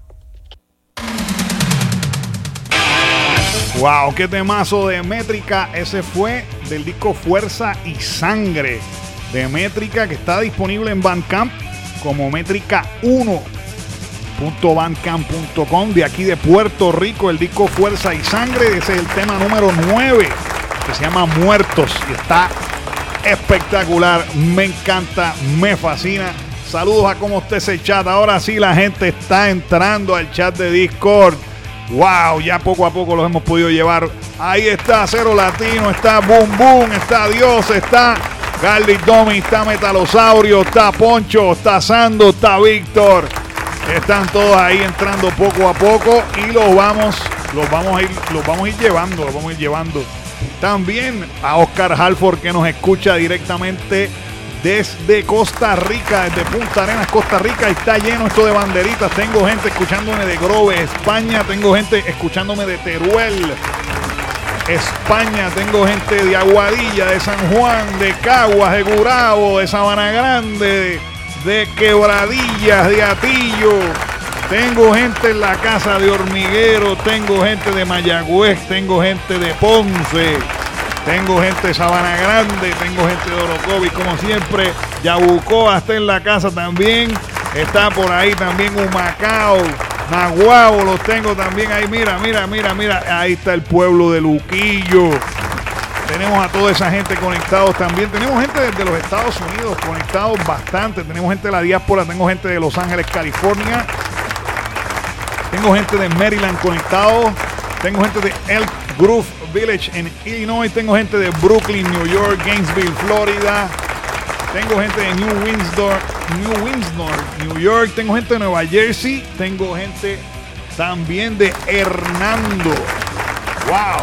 Wow, qué temazo de métrica. Ese fue del disco Fuerza y Sangre de métrica, que está disponible en Bandcamp como métrica uno punto bandcamp punto com, de aquí de Puerto Rico. El disco Fuerza y Sangre, ese es el tema número nueve, que se llama Muertos, y está espectacular. Me encanta, me fascina. Saludos a cómo esté ese chat. Ahora sí la gente está entrando al chat de Discord. Wow, ya poco a poco los hemos podido llevar. Ahí está Cero Latino, está Boom Boom, está Dios, está Garlic Domi, está Metalosaurio, está Poncho, está Sando, está Víctor. Están todos ahí entrando poco a poco y los vamos, los vamos a ir, los vamos a ir llevando, los vamos a ir llevando. También a Oscar Halford, que nos escucha directamente desde Costa Rica, desde Punta Arenas, Costa Rica. Está lleno esto de banderitas. Tengo gente escuchándome de Grove, España. Tengo gente escuchándome de Teruel, España. Tengo gente de Aguadilla, de San Juan, de Caguas, de Gurabo, de Sabana Grande, de Quebradillas, de Atillo. Tengo gente en la Casa de Hormiguero. Tengo gente de Mayagüez. Tengo gente de Ponce. Tengo gente de Sabana Grande, tengo gente de Orocovis, como siempre. Yabucoa está en la casa también. Está por ahí también Humacao, Naguabo, los tengo también ahí. Mira, mira, mira, mira. Ahí está el pueblo de Luquillo. Tenemos a toda esa gente conectados también. Tenemos gente desde los Estados Unidos conectados bastante. Tenemos gente de la diáspora. Tengo gente de Los Ángeles, California. Tengo gente de Maryland conectados. Tengo gente de Elk Grove Village en Illinois. Tengo gente de Brooklyn, New York, Gainesville, Florida. Tengo gente de New Windsor, New Windsor, New York. Tengo gente de Nueva Jersey. Tengo gente también de Hernando. Wow.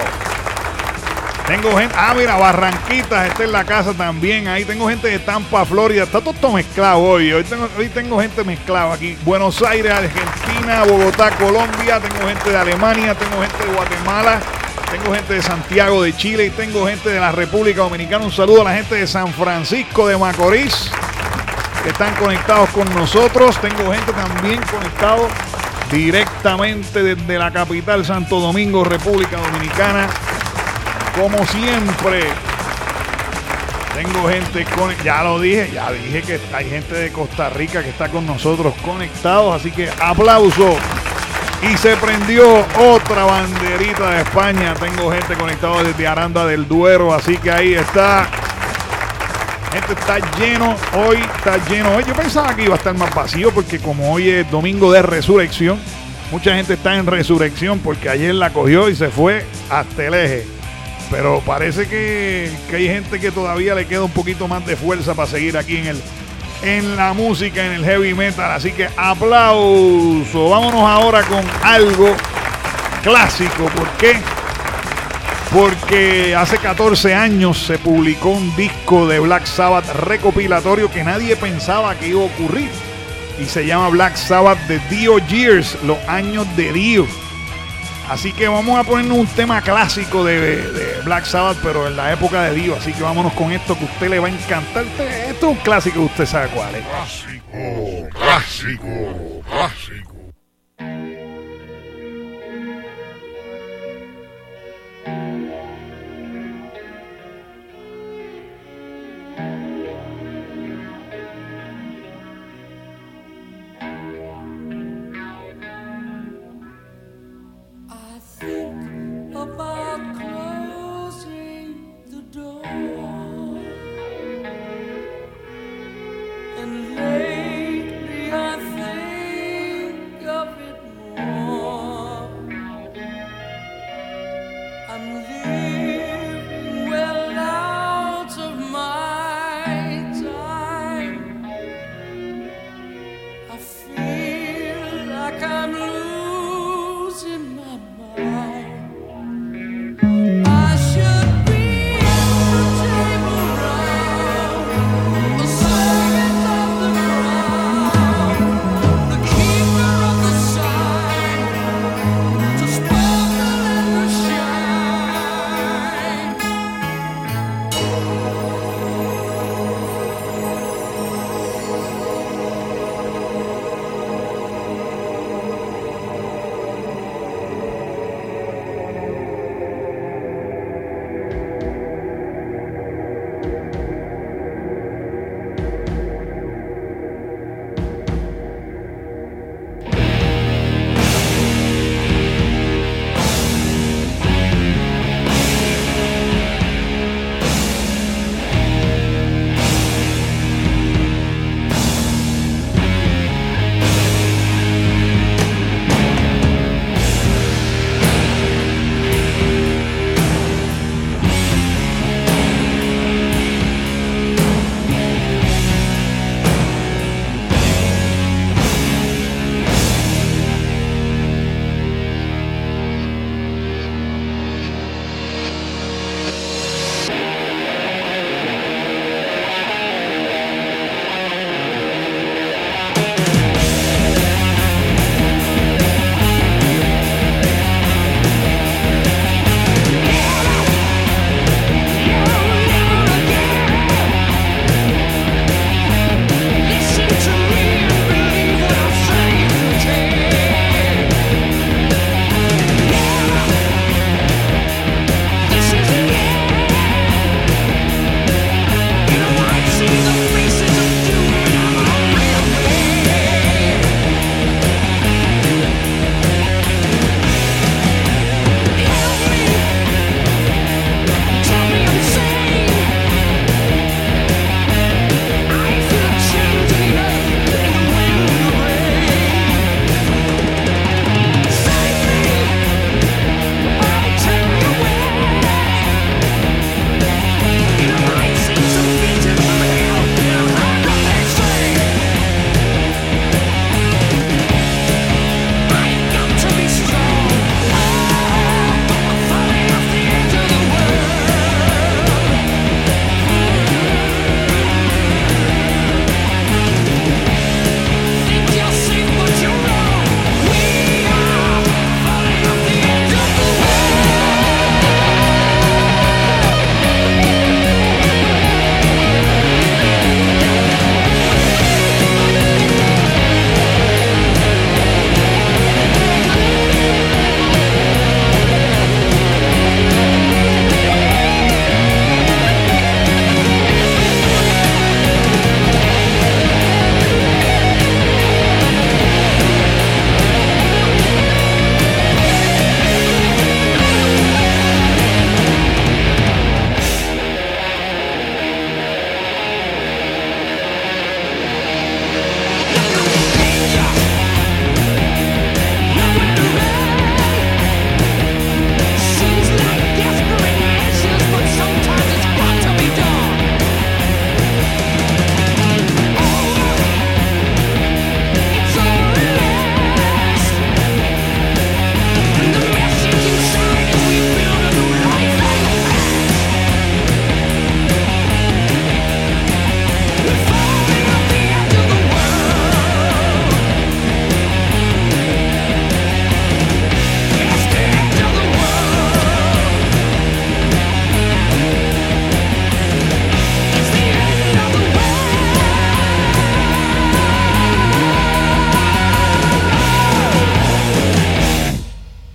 Tengo gente, ah mira, Barranquitas está en la casa también. Ahí tengo gente de Tampa, Florida. Está todo mezclado hoy. Hoy tengo, hoy tengo gente mezclada aquí. Buenos Aires, Argentina, Bogotá, Colombia. Tengo gente de Alemania, tengo gente de Guatemala. Tengo gente de Santiago de Chile y tengo gente de la República Dominicana. Un saludo a la gente de San Francisco de Macorís, que están conectados con nosotros. Tengo gente también conectado directamente desde la capital, Santo Domingo, República Dominicana. Como siempre, tengo gente con, ya lo dije, ya dije que hay gente de Costa Rica que está con nosotros conectados, así que aplauso. Y se prendió otra banderita de España. Tengo gente conectada desde Aranda del Duero, así que ahí está. Gente está lleno, hoy está lleno. Hoy yo pensaba que iba a estar más vacío porque como hoy es domingo de resurrección, mucha gente está en resurrección porque ayer la cogió y se fue hasta el eje. Pero parece que, que hay gente que todavía le queda un poquito más de fuerza para seguir aquí en el en la música, en el heavy metal. Así que aplauso. Vámonos ahora con algo clásico. ¿Por qué? Porque hace catorce años se publicó un disco de Black Sabbath recopilatorio que nadie pensaba que iba a ocurrir. Y se llama Black Sabbath The Dio Years, los años de Dio. Así que vamos a ponernos un tema clásico de, de Black Sabbath, pero en la época de Dio. Así que vámonos con esto que a usted le va a encantar. Esto es un clásico, usted sabe cuál es. Clásico, clásico, clásico. And lately I think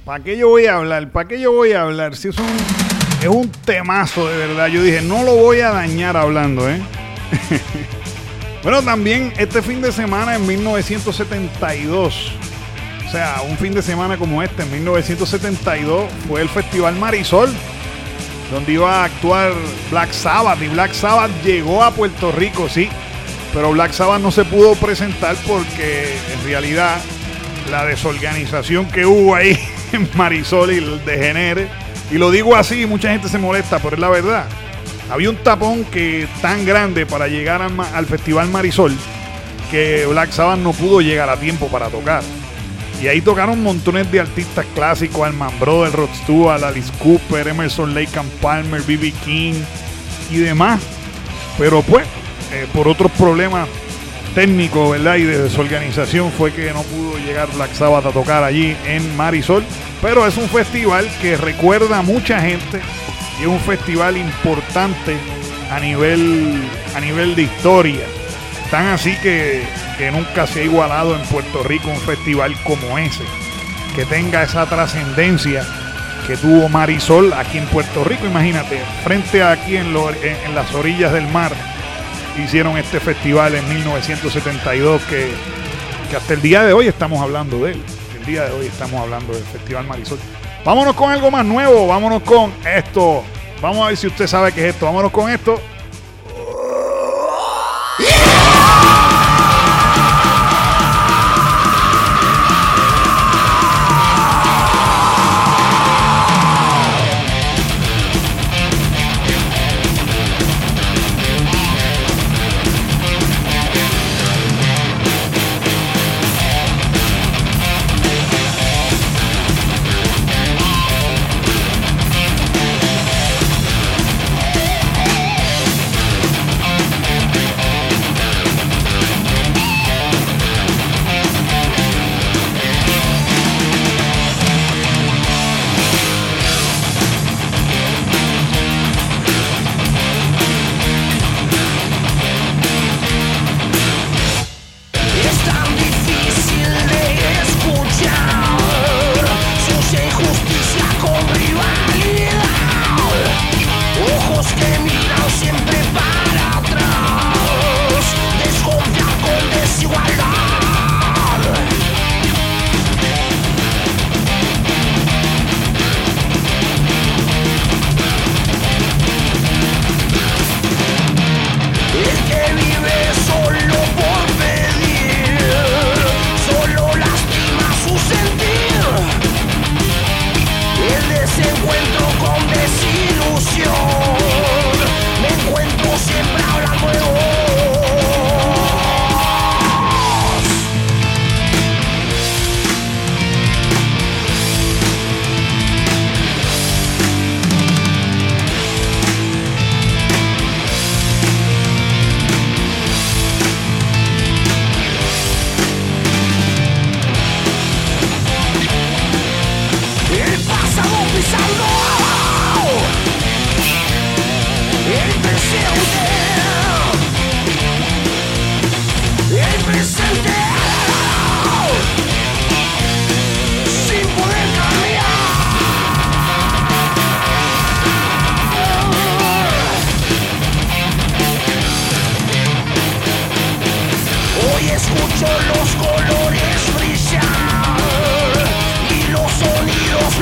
¿para qué yo voy a hablar? ¿Para qué yo voy a hablar? Si es un, es un temazo de verdad. Yo dije, no lo voy a dañar hablando, ¿eh? Bueno, también este fin de semana en mil novecientos setenta y dos, o sea, un fin de semana como este, en mil novecientos setenta y dos, fue el Festival Marisol, donde iba a actuar Black Sabbath. Y Black Sabbath llegó a Puerto Rico, sí, pero Black Sabbath no se pudo presentar porque en realidad la desorganización que hubo ahí en Marisol y el degenere, y lo digo así, mucha gente se molesta, pero es la verdad. Había un tapón que tan grande para llegar al, al Festival Marisol que Black Sabbath no pudo llegar a tiempo para tocar. Y ahí tocaron montones de artistas clásicos, Allman Brothers, Rod Stewart, Alice Cooper, Emerson, Lake and Palmer, B B King y demás. Pero pues, eh, por otros problemas técnicos, ¿verdad?, y de desorganización, fue que no pudo llegar Black Sabbath a tocar allí en Marisol. Pero es un festival que recuerda a mucha gente y es un festival importante a nivel, a nivel de historia. Tan así que, que nunca se ha igualado en Puerto Rico un festival como ese, que tenga esa trascendencia que tuvo Marisol aquí en Puerto Rico. Imagínate, frente a aquí en, lo, en, en las orillas del mar, hicieron este festival en mil novecientos setenta y dos, que, que hasta el día de hoy estamos hablando de él. El día de hoy estamos hablando del Festival Marisol. Vámonos con algo más nuevo, vámonos con esto. Vamos a ver si usted sabe qué es esto. Vámonos con esto.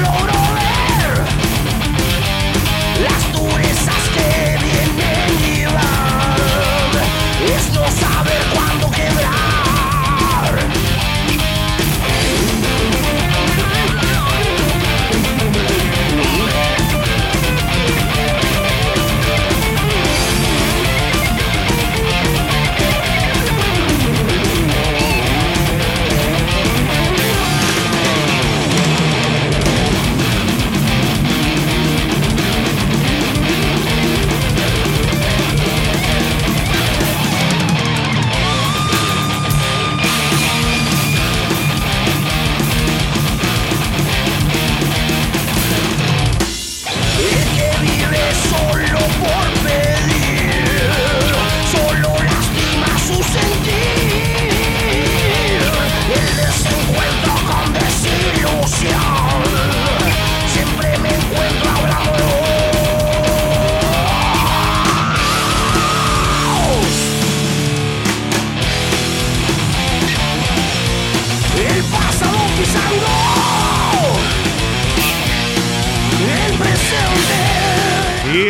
Las durezas que vienen y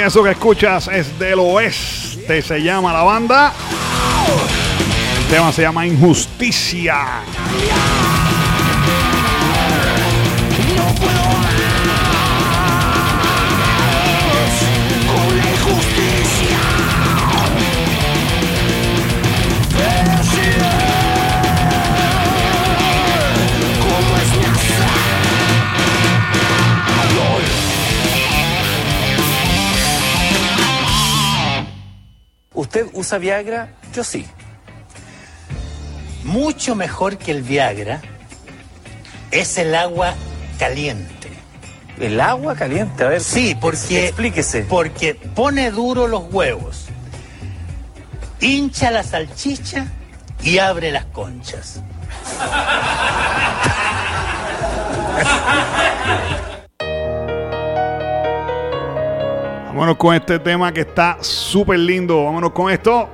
eso que escuchas es Del Oeste, se llama la banda. El tema se llama Injusticia. ¿Usted usa Viagra? Yo sí. Mucho mejor que el Viagra es el agua caliente. ¿El agua caliente? A ver, sí, porque, explíquese. Porque pone duro los huevos, hincha la salchicha y abre las conchas. Vámonos con este tema que está súper lindo. Vámonos con esto.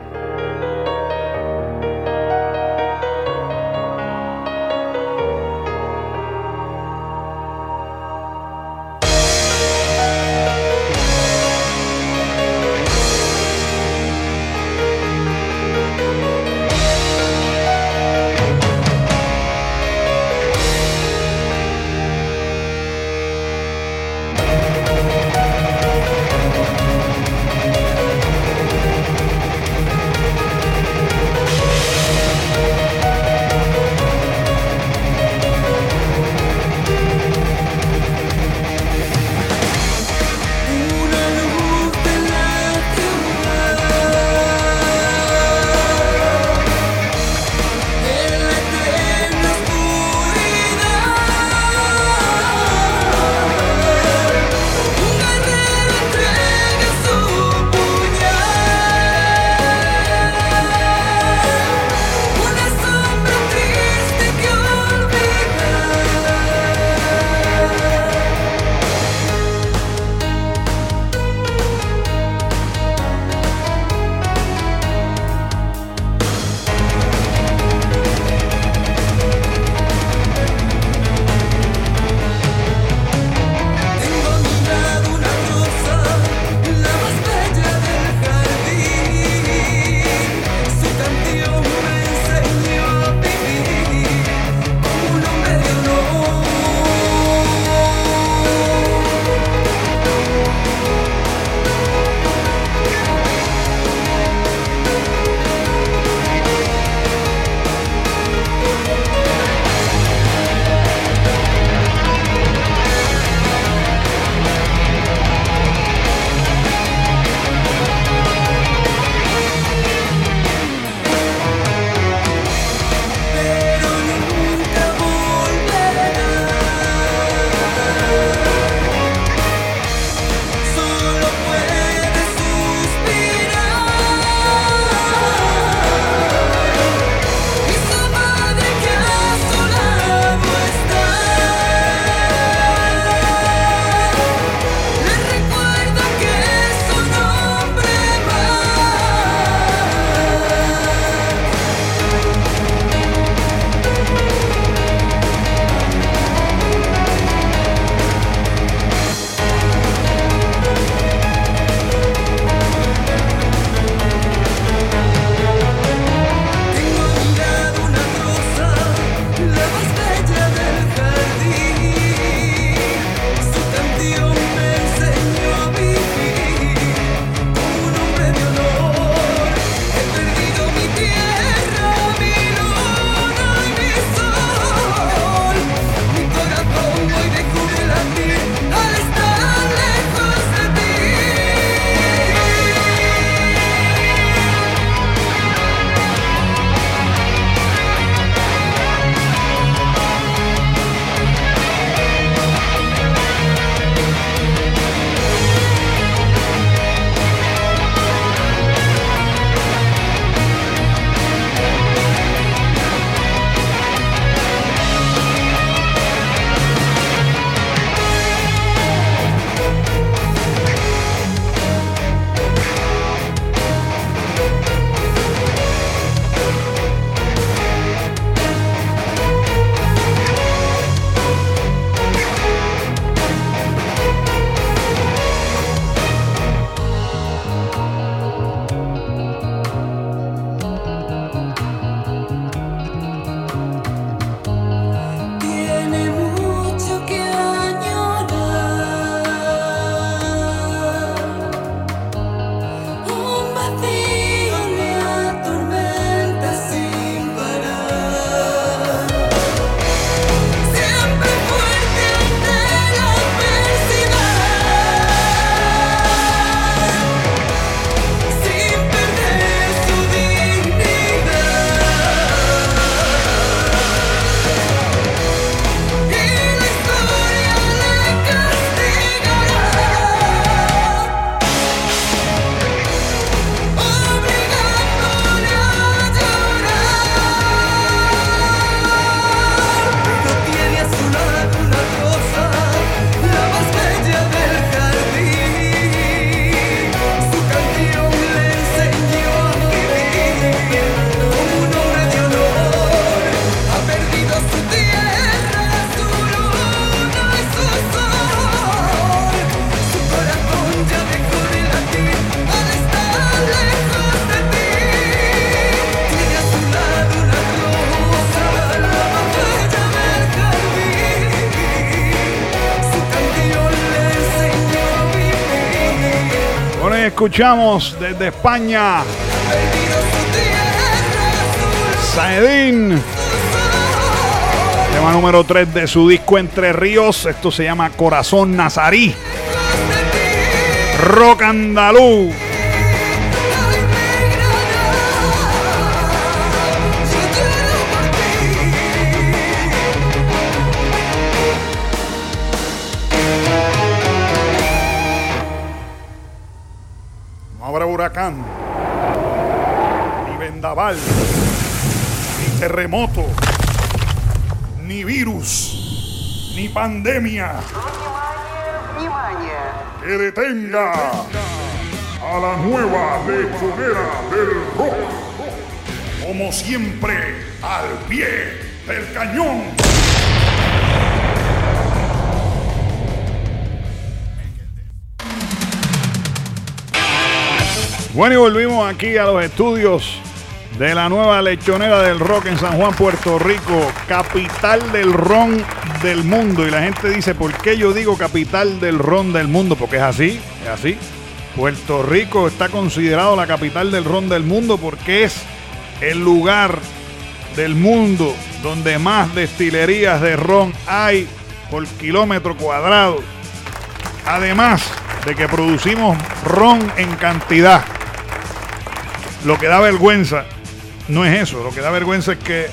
Hoy escuchamos desde España Saedín, tema número tres de su disco Entre Ríos. Esto se llama Corazón Nazarí. Rock andaluz. No habrá huracán, ni vendaval, ni terremoto, ni virus, ni pandemia que detenga a la nueva lechonera del rock. Como siempre, al pie del cañón. Bueno, y volvimos aquí a los estudios de la nueva lechonera del rock en San Juan, Puerto Rico, capital del ron del mundo. Y la gente dice, ¿por qué yo digo capital del ron del mundo? Porque es así, es así. Puerto Rico está considerado la capital del ron del mundo porque es el lugar del mundo donde más destilerías de ron hay por kilómetro cuadrado. Además de que producimos ron en cantidad. Lo que da vergüenza no es eso. Lo que da vergüenza es que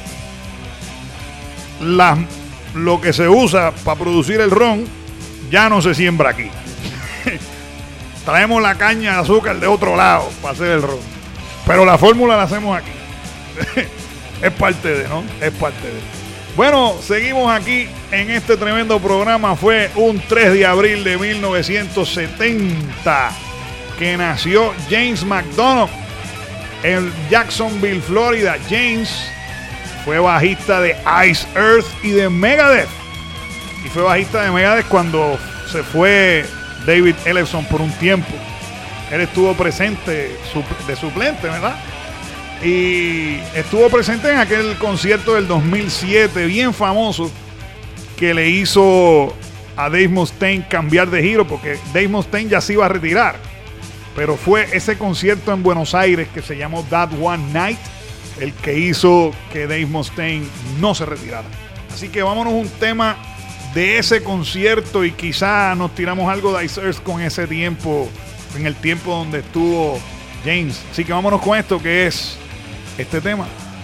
la, lo que se usa para producir el ron ya no se siembra aquí. Traemos la caña de azúcar de otro lado para hacer el ron. Pero la fórmula la hacemos aquí. Es parte de, ¿no? Es parte de. Bueno, seguimos aquí en este tremendo programa. Fue un tres de abril de mil novecientos setenta que nació James McDonough en Jacksonville, Florida. James fue bajista de Ice Earth y de Megadeth. Y fue bajista de Megadeth cuando se fue David Ellefson por un tiempo. Él estuvo presente de suplente, ¿verdad? Y estuvo presente en aquel concierto del dos mil siete, bien famoso, que le hizo a Dave Mustaine cambiar de giro, porque Dave Mustaine ya se iba a retirar. Pero fue ese concierto en Buenos Aires que se llamó That One Night el que hizo que Dave Mustaine no se retirara. Así que vámonos un tema de ese concierto y quizá nos tiramos algo de Ice Earth con ese tiempo, en el tiempo donde estuvo James. Así que vámonos con esto que es este tema.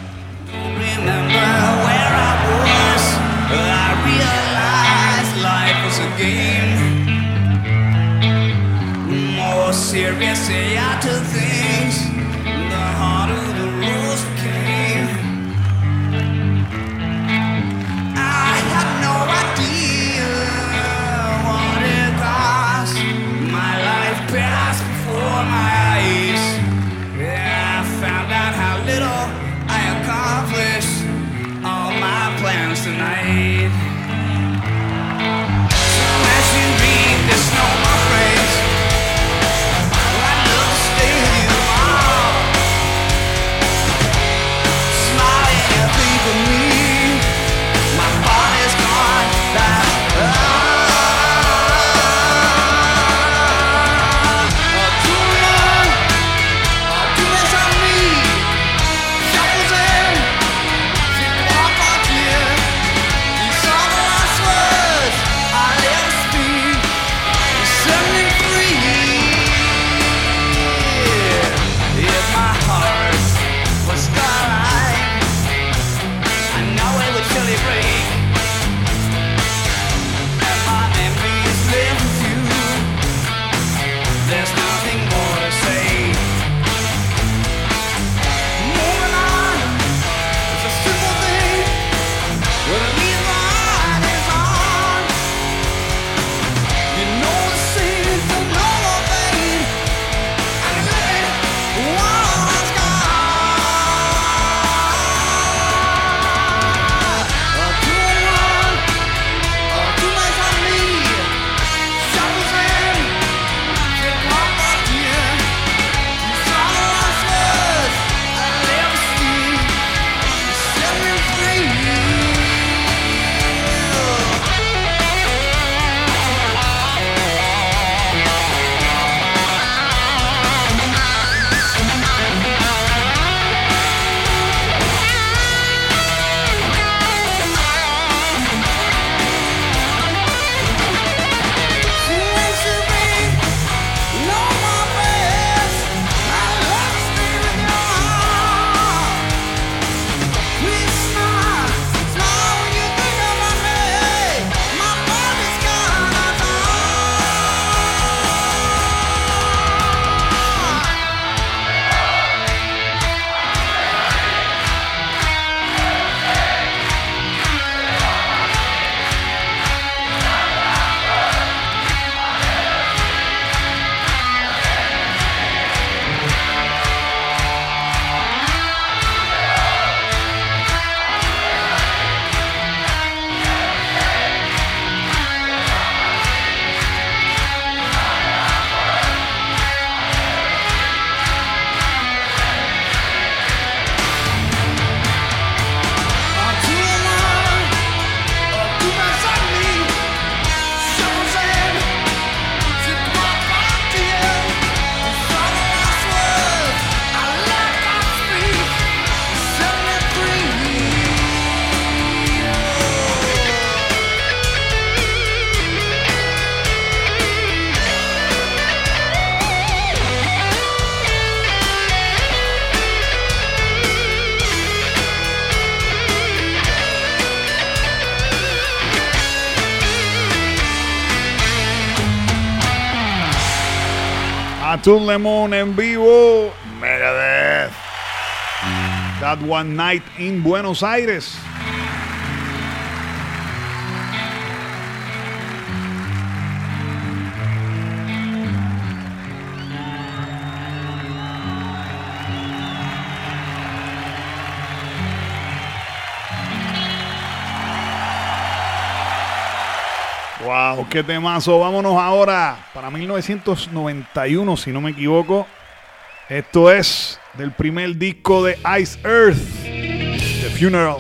Serious yeah, to things, the harder the rules became. I had no idea what it cost. My life passed before my eyes. Yeah, I found out how little I accomplished all my plans tonight. So as you read this, know my phrase. Stay with you. Tattoo Lemon en vivo. Megadeth. That One Night in Buenos Aires. Wow, qué temazo. Vámonos ahora para mil novecientos noventa y uno, si no me equivoco. Esto es del primer disco de Ice Earth, The Funeral.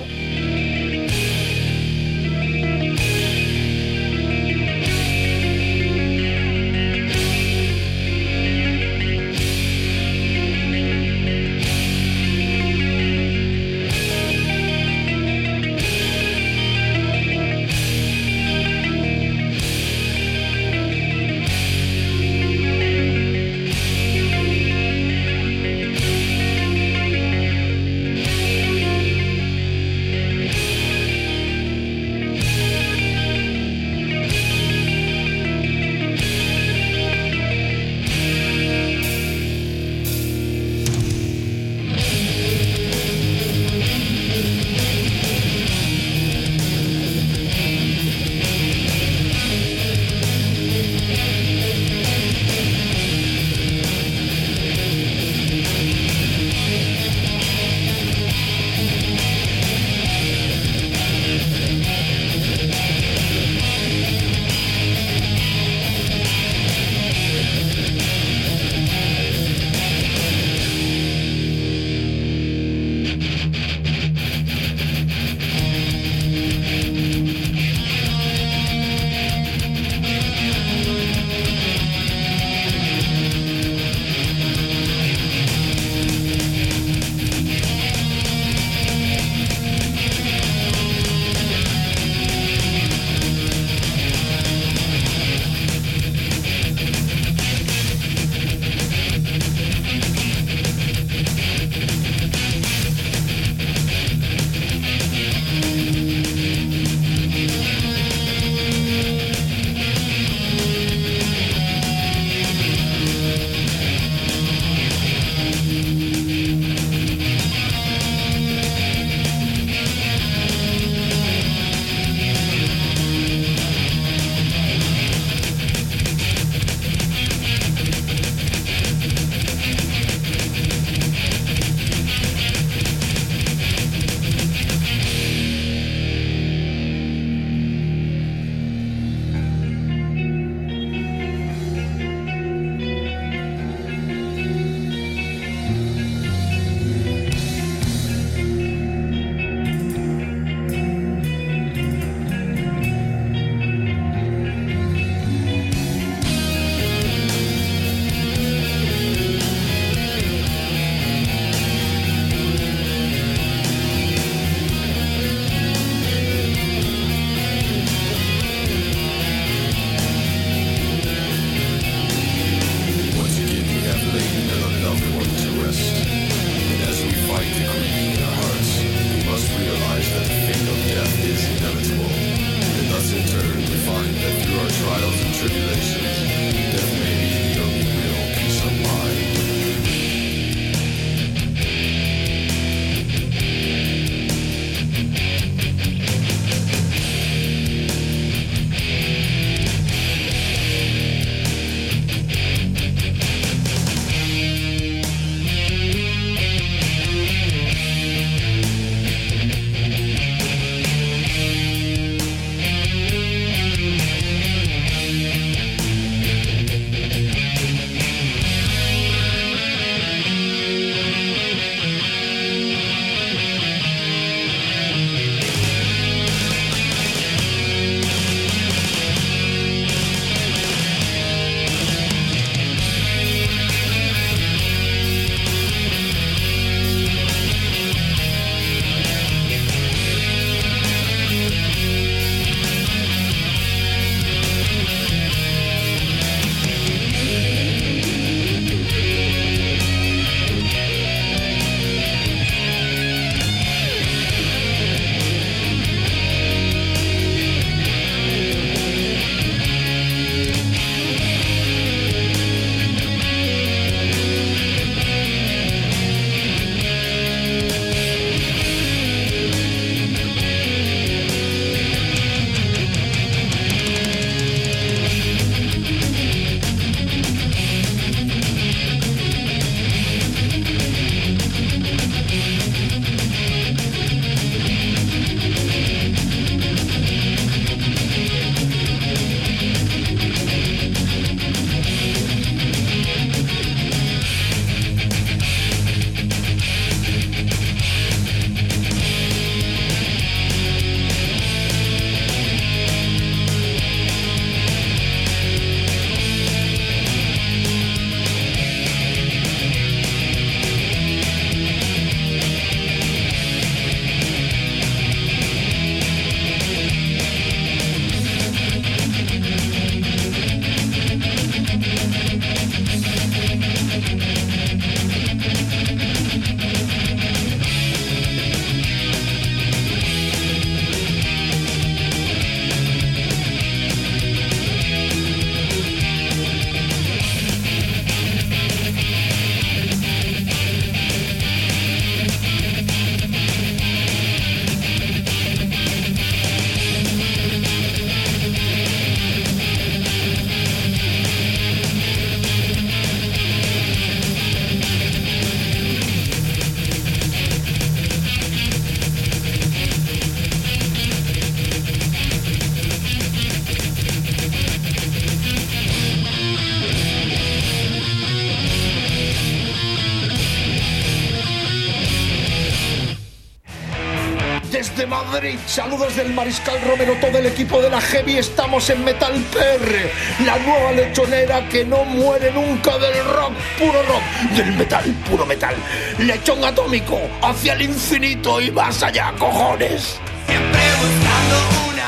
desde Madrid. Saludos del Mariscal Romero, todo el equipo de la Heavy. Estamos en Metal P R, la nueva lechonera que no muere nunca, del rock, puro rock, del metal, puro metal. Lechón atómico, hacia el infinito y más allá, cojones. Siempre buscando una.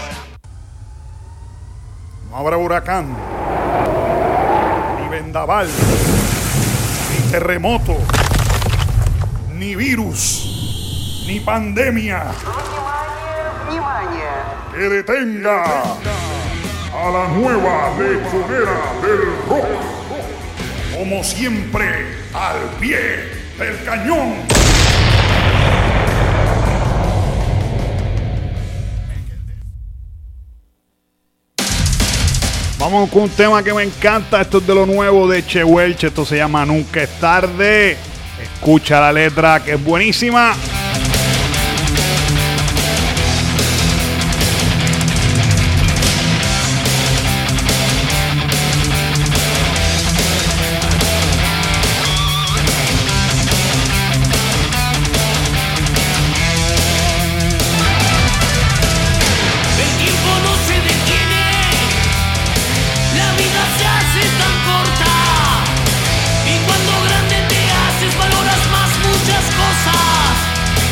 No habrá huracán, ni vendaval, ni terremoto, ni virus, ni pandemia que detenga a la nueva lechonera del rock. Como siempre, al pie del cañón. Vamos con un tema que me encanta. Esto es de lo nuevo de Che Welch. Esto se llama Nunca es tarde. Escucha la letra, que es buenísima. Muchas cosas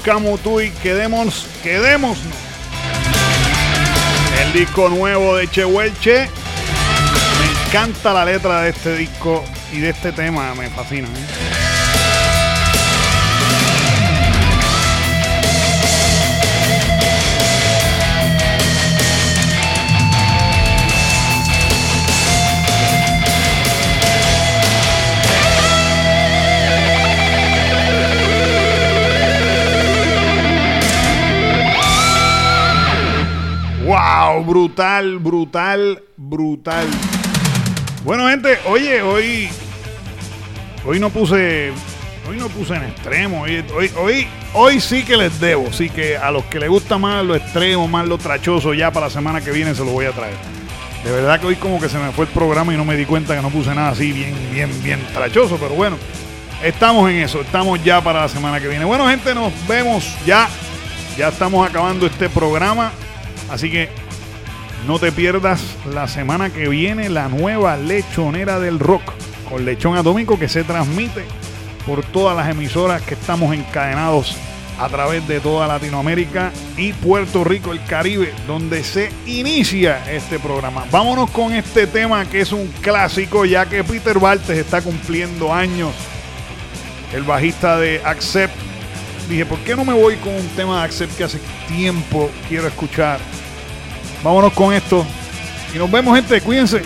Camutuy, quedémonos, quedémonos. El disco nuevo de Chehuelche. Me encanta la letra de este disco y de este tema, me fascina, ¿eh? Wow, brutal, brutal, brutal. Bueno, gente, oye, hoy hoy no puse hoy no puse en extremo, hoy, hoy, hoy, hoy sí que les debo, sí que a los que les gusta más lo extremo, más lo trachoso, ya para la semana que viene se lo voy a traer. De verdad que hoy como que se me fue el programa y no me di cuenta que no puse nada así bien, bien, bien trachoso, pero bueno, estamos en eso, estamos ya para la semana que viene. Bueno, gente, nos vemos ya, ya estamos acabando este programa. Así que no te pierdas la semana que viene la nueva Lechonera del Rock con Lechón Atómico, que se transmite por todas las emisoras que estamos encadenados a través de toda Latinoamérica y Puerto Rico, el Caribe, donde se inicia este programa. Vámonos con este tema que es un clásico, ya que Peter Bartes está cumpliendo años, el bajista de Accept. Dije, ¿por qué no me voy con un tema de Accept que hace tiempo quiero escuchar? Vámonos con esto y nos vemos, gente, cuídense.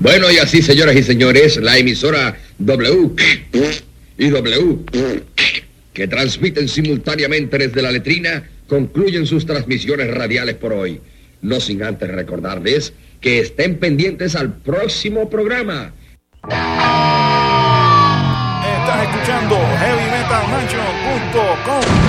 Bueno, y así, señoras y señores, la emisora W y W, que transmiten simultáneamente desde la letrina, concluyen sus transmisiones radiales por hoy. No sin antes recordarles que estén pendientes al próximo programa. Estás escuchando heavy metal mansion punto com.